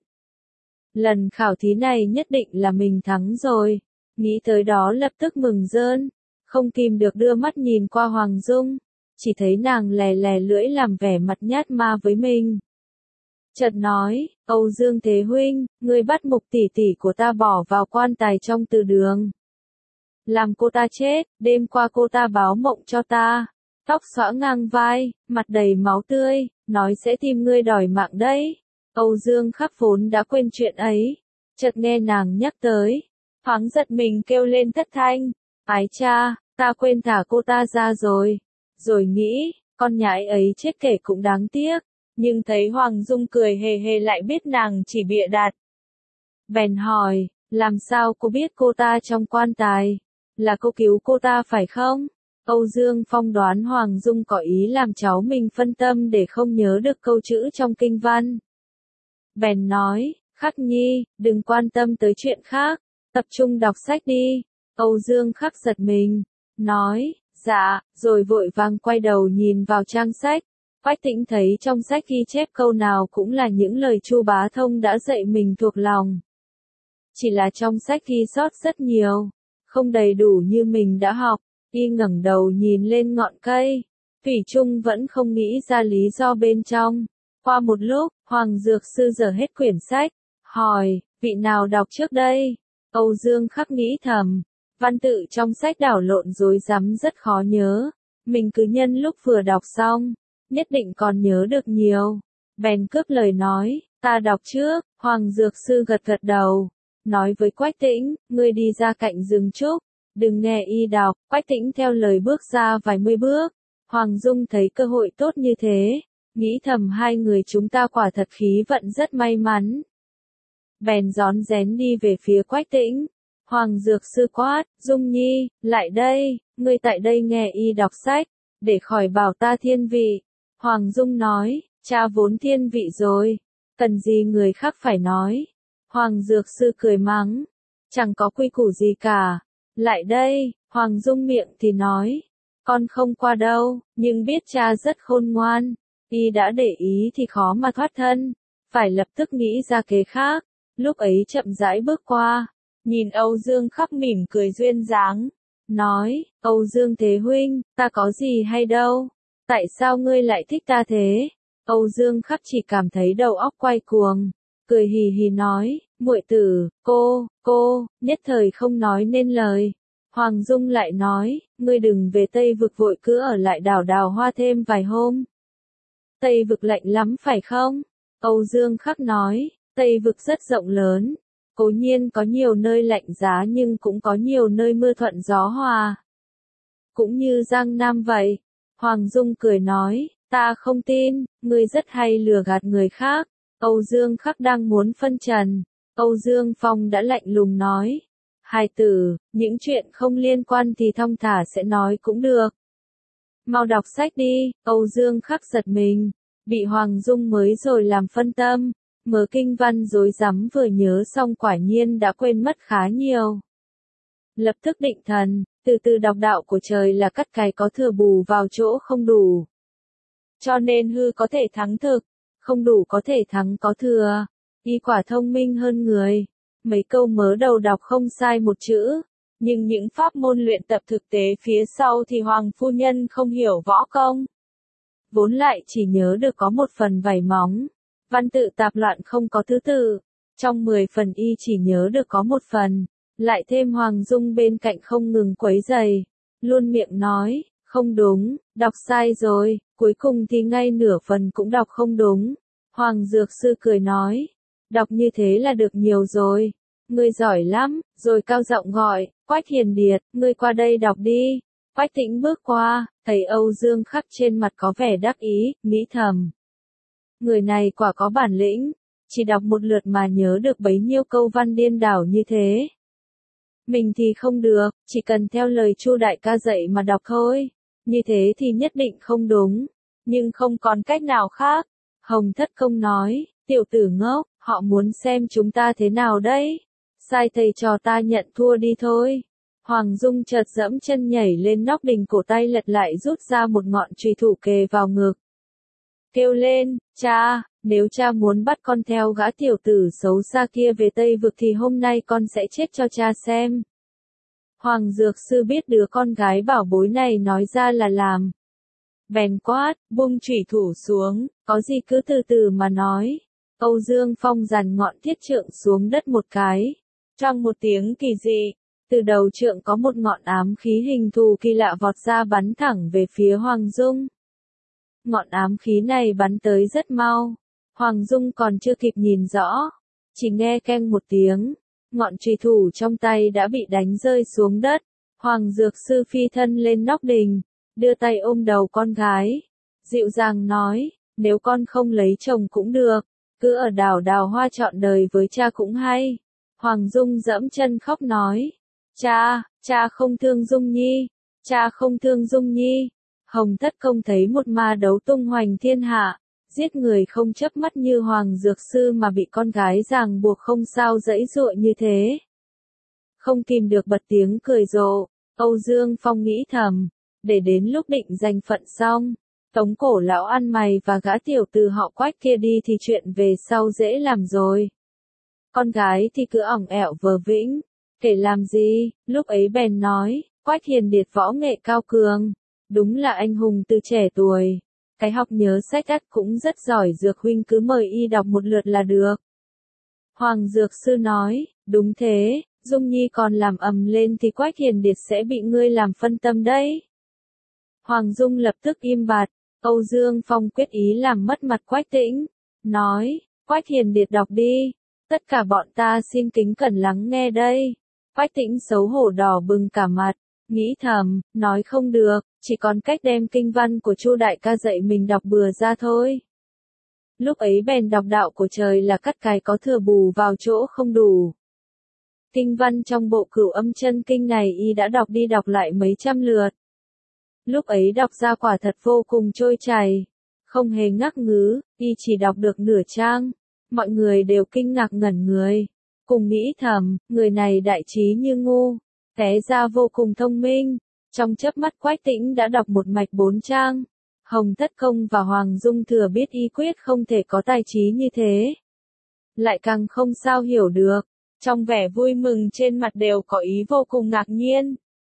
Lần khảo thí này nhất định là mình thắng rồi, nghĩ tới đó lập tức mừng rơn, không kìm được đưa mắt nhìn qua Hoàng Dung. Chỉ thấy nàng lè lè lưỡi làm vẻ mặt nhát ma với mình. Chợt nói, Âu Dương Thế Huynh, ngươi bắt Mục tỷ tỷ của ta bỏ vào quan tài trong từ đường. Làm cô ta chết, đêm qua cô ta báo mộng cho ta. Tóc xõa ngang vai, mặt đầy máu tươi, nói sẽ tìm ngươi đòi mạng đấy. Âu Dương Khắc vốn đã quên chuyện ấy. Chợt nghe nàng nhắc tới. Thoáng giật mình kêu lên thất thanh. Ái cha, ta quên thả cô ta ra rồi. Rồi nghĩ, con nhãi ấy chết kể cũng đáng tiếc, nhưng thấy Hoàng Dung cười hề hề lại biết nàng chỉ bịa đặt. Bèn hỏi, làm sao cô biết cô ta trong quan tài? Là cô cứu cô ta phải không? Âu Dương Phong đoán Hoàng Dung có ý làm cháu mình phân tâm để không nhớ được câu chữ trong kinh văn. Bèn nói, Khắc Nhi, đừng quan tâm tới chuyện khác, tập trung đọc sách đi. Âu Dương Khắc giật mình, nói, dạ, rồi vội vàng quay đầu nhìn vào trang sách. Quách Tĩnh thấy trong sách ghi chép câu nào cũng là những lời Chu Bá Thông đã dạy mình thuộc lòng. Chỉ là trong sách ghi sót rất nhiều, không đầy đủ như mình đã học. Y ngẩng đầu nhìn lên ngọn cây, thủy chung vẫn không nghĩ ra lý do bên trong. Qua một lúc, Hoàng Dược Sư dở hết quyển sách, hỏi, vị nào đọc trước đây? Âu Dương Khắc nghĩ thầm, Văn tự trong sách đảo lộn rối rắm rất khó nhớ. Mình cứ nhân lúc vừa đọc xong, nhất định còn nhớ được nhiều. Bèn cướp lời nói, ta đọc trước. Hoàng Dược Sư gật gật đầu, nói với Quách Tĩnh, ngươi đi ra cạnh rừng trúc, đừng nghe y đọc. Quách Tĩnh theo lời bước ra vài mươi bước. Hoàng Dung thấy cơ hội tốt như thế, nghĩ thầm hai người chúng ta quả thật khí vận rất may mắn. Bèn rón rén đi về phía Quách Tĩnh. Hoàng Dược Sư quát, Dung Nhi, lại đây, ngươi tại đây nghe y đọc sách, để khỏi bảo ta thiên vị. Hoàng Dung nói, cha vốn thiên vị rồi, cần gì người khác phải nói. Hoàng Dược Sư cười mắng, chẳng có quy củ gì cả. Lại đây, Hoàng Dung miệng thì nói, con không qua đâu, nhưng biết cha rất khôn ngoan, y đã để ý thì khó mà thoát thân, phải lập tức nghĩ ra kế khác. Lúc ấy chậm rãi bước qua, nhìn Âu Dương Khắc mỉm cười duyên dáng, nói, Âu Dương Thế Huynh, ta có gì hay đâu, tại sao ngươi lại thích ta thế? Âu Dương Khắc chỉ cảm thấy đầu óc quay cuồng, cười hì hì nói, muội tử, cô, cô, nhất thời không nói nên lời. Hoàng Dung lại nói, ngươi đừng về Tây Vực vội, cứ ở lại đảo Đào Hoa thêm vài hôm. Tây Vực lạnh lắm phải không? Âu Dương Khắc nói, Tây Vực rất rộng lớn, cố nhiên có nhiều nơi lạnh giá nhưng cũng có nhiều nơi mưa thuận gió hòa. Cũng như Giang Nam vậy. Hoàng Dung cười nói, ta không tin, ngươi rất hay lừa gạt người khác. Âu Dương Khắc đang muốn phân trần, Âu Dương Phong đã lạnh lùng nói, hài tử, những chuyện không liên quan thì thong thả sẽ nói cũng được. Mau đọc sách đi. Âu Dương Khắc giật mình, bị Hoàng Dung mới rồi làm phân tâm, mở kinh văn rối rắm vừa nhớ xong quả nhiên đã quên mất khá nhiều. Lập tức định thần, từ từ đọc đạo của trời là cắt cái có thừa bù vào chỗ không đủ. Cho nên hư có thể thắng thực, không đủ có thể thắng có thừa. Y quả thông minh hơn người. Mấy câu mớ đầu đọc không sai một chữ, nhưng những pháp môn luyện tập thực tế phía sau thì Hoàng phu nhân không hiểu võ công. Vốn lại chỉ nhớ được có một phần vảy móng, văn tự tạp loạn không có thứ tự, trong mười phần y chỉ nhớ được có một phần, lại thêm Hoàng Dung bên cạnh không ngừng quấy giày, luôn miệng nói, không đúng, đọc sai rồi, cuối cùng thì ngay nửa phần cũng đọc không đúng. Hoàng Dược Sư cười nói, đọc như thế là được nhiều rồi, ngươi giỏi lắm, rồi cao giọng gọi, Quách Hiền Điệt, ngươi qua đây đọc đi. Quách Tĩnh bước qua, thấy Âu Dương Khắc trên mặt có vẻ đắc ý, nghĩ thầm. Người này quả có bản lĩnh, chỉ đọc một lượt mà nhớ được bấy nhiêu câu văn điên đảo như thế. Mình thì không được, chỉ cần theo lời Chu đại ca dạy mà đọc thôi, như thế thì nhất định không đúng, nhưng không còn cách nào khác. Hồng Thất Công nói, tiểu tử ngốc, họ muốn xem chúng ta thế nào đấy, sai thầy trò ta nhận thua đi thôi. Hoàng Dung chợt dẫm chân nhảy lên nóc đình, cổ tay lật lại rút ra một ngọn chùy thủ kề vào ngực. Kêu lên, cha, nếu cha muốn bắt con theo gã tiểu tử xấu xa kia về Tây Vực thì hôm nay con sẽ chết cho cha xem. Hoàng Dược Sư biết đứa con gái bảo bối này nói ra là làm. Bèn quát, buông chùy thủ xuống, có gì cứ từ từ mà nói. Âu Dương Phong giàn ngọn thiết trượng xuống đất một cái. Trong một tiếng kỳ dị, từ đầu trượng có một ngọn ám khí hình thù kỳ lạ vọt ra bắn thẳng về phía Hoàng Dung. Ngọn ám khí này bắn tới rất mau. Hoàng Dung còn chưa kịp nhìn rõ, chỉ nghe keng một tiếng, ngọn chùy thủ trong tay đã bị đánh rơi xuống đất. Hoàng Dược Sư phi thân lên nóc đình, đưa tay ôm đầu con gái, dịu dàng nói, nếu con không lấy chồng cũng được, cứ ở đảo Đào Hoa trọn đời với cha cũng hay. Hoàng Dung dẫm chân khóc nói, cha, cha không thương Dung Nhi, cha không thương Dung Nhi. Hồng Thất Công thấy một ma đấu tung hoành thiên hạ, giết người không chớp mắt như Hoàng Dược Sư mà bị con gái ràng buộc không sao dãy dụa như thế. Không kìm được bật tiếng cười rộ. Âu Dương Phong nghĩ thầm, để đến lúc định giành phận xong, tống cổ lão ăn mày và gã tiểu tử họ Quách kia đi thì chuyện về sau dễ làm rồi. Con gái thì cứ ỏng ẻo vờ vĩnh, kể làm gì. Lúc ấy bèn nói, Quách Hiền Điệt võ nghệ cao cường, đúng là anh hùng từ trẻ tuổi, cái học nhớ sách ắt cũng rất giỏi. Dược huynh cứ mời y đọc một lượt là được. Hoàng Dược Sư nói, đúng thế, Dung Nhi còn làm ầm lên thì Quách Hiền Điệt sẽ bị ngươi làm phân tâm đấy. Hoàng Dung lập tức im bặt, Âu Dương Phong quyết ý làm mất mặt Quách Tĩnh, nói, Quách Hiền Điệt đọc đi, tất cả bọn ta xin kính cẩn lắng nghe đây. Quách Tĩnh xấu hổ đỏ bừng cả mặt, nghĩ thầm, nói không được, chỉ còn cách đem kinh văn của Chu đại ca dạy mình đọc bừa ra thôi. Lúc ấy bèn đọc đạo của trời là cắt cái có thừa bù vào chỗ không đủ. Kinh văn trong bộ Cửu Âm Chân Kinh này y đã đọc đi đọc lại mấy trăm lượt. Lúc ấy đọc ra quả thật vô cùng trôi chảy, không hề ngắc ngứ, y chỉ đọc được nửa trang. Mọi người đều kinh ngạc ngẩn người, cùng nghĩ thầm, người này đại trí như ngu, té ra vô cùng thông minh. Trong chớp mắt Quách Tĩnh đã đọc một mạch bốn trang. Hồng Thất Công và Hoàng Dung thừa biết y quyết không thể có tài trí như thế. Lại càng không sao hiểu được, trong vẻ vui mừng trên mặt đều có ý vô cùng ngạc nhiên.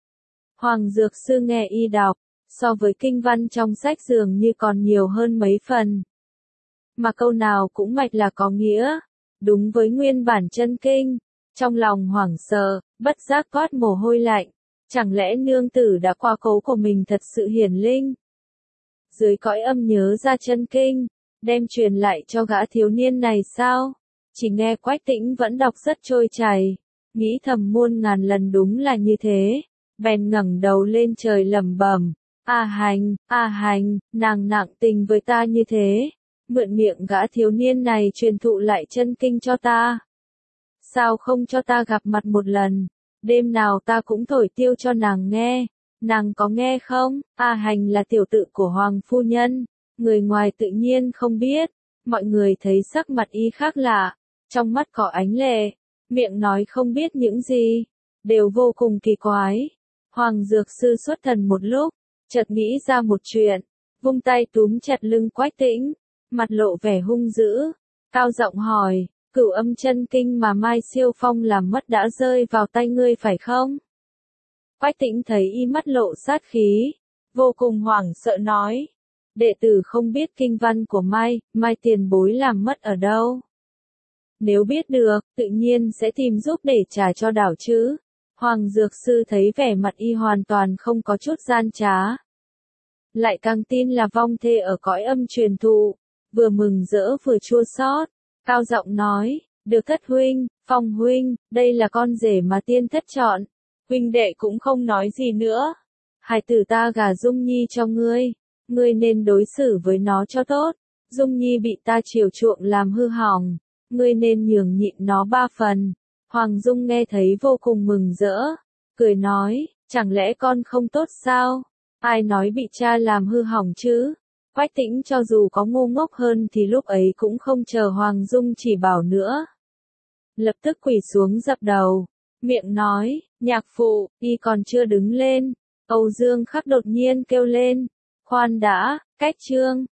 Hoàng Dược Sư nghe y đọc, so với kinh văn trong sách dường như còn nhiều hơn mấy phần. Mà câu nào cũng mạch là có nghĩa, đúng với nguyên bản chân kinh. Trong lòng hoảng sợ, bất giác toát mồ hôi lạnh, chẳng lẽ nương tử đã qua cố của mình thật sự hiển linh. Dưới cõi âm nhớ ra chân kinh, đem truyền lại cho gã thiếu niên này sao? Chỉ nghe Quách Tĩnh vẫn đọc rất trôi chảy, nghĩ thầm muôn ngàn lần đúng là như thế, bèn ngẩng đầu lên trời lẩm bẩm, A Hành, A Hành, nàng nặng tình với ta như thế, mượn miệng gã thiếu niên này truyền thụ lại chân kinh cho ta. Sao không cho ta gặp mặt một lần, đêm nào ta cũng thổi tiêu cho nàng nghe, nàng có nghe không? A Hành là tiểu tự của Hoàng Phu Nhân, người ngoài tự nhiên không biết, mọi người thấy sắc mặt y khác lạ, trong mắt có ánh lệ, miệng nói không biết những gì, đều vô cùng kỳ quái. Hoàng Dược Sư xuất thần một lúc, chợt nghĩ ra một chuyện, vung tay túm chặt lưng Quách Tĩnh, mặt lộ vẻ hung dữ, cao giọng hỏi, Cửu Âm Chân Kinh mà Mai Siêu Phong làm mất đã rơi vào tay ngươi phải không? Quách Tĩnh thấy y mắt lộ sát khí, vô cùng hoảng sợ nói, đệ tử không biết kinh văn của Mai, Mai tiền bối làm mất ở đâu. Nếu biết được, tự nhiên sẽ tìm giúp để trả cho đảo chứ. Hoàng Dược Sư thấy vẻ mặt y hoàn toàn không có chút gian trá. Lại càng tin là vong thê ở cõi âm truyền thụ, vừa mừng rỡ vừa chua xót, cao giọng nói, được Thất huynh, Phong huynh, đây là con rể mà tiên thất chọn, huynh đệ cũng không nói gì nữa. Hài tử ta gả Dung Nhi cho ngươi, ngươi nên đối xử với nó cho tốt, Dung Nhi bị ta chiều chuộng làm hư hỏng, ngươi nên nhường nhịn nó ba phần. Hoàng Dung nghe thấy vô cùng mừng rỡ, cười nói, chẳng lẽ con không tốt sao? Ai nói bị cha làm hư hỏng chứ? Quách Tĩnh cho dù có ngu ngốc hơn thì lúc ấy cũng không chờ Hoàng Dung chỉ bảo nữa. Lập tức quỳ xuống dập đầu, miệng nói, nhạc phụ, y còn chưa đứng lên. Âu Dương Khắc đột nhiên kêu lên, khoan đã, cách chương.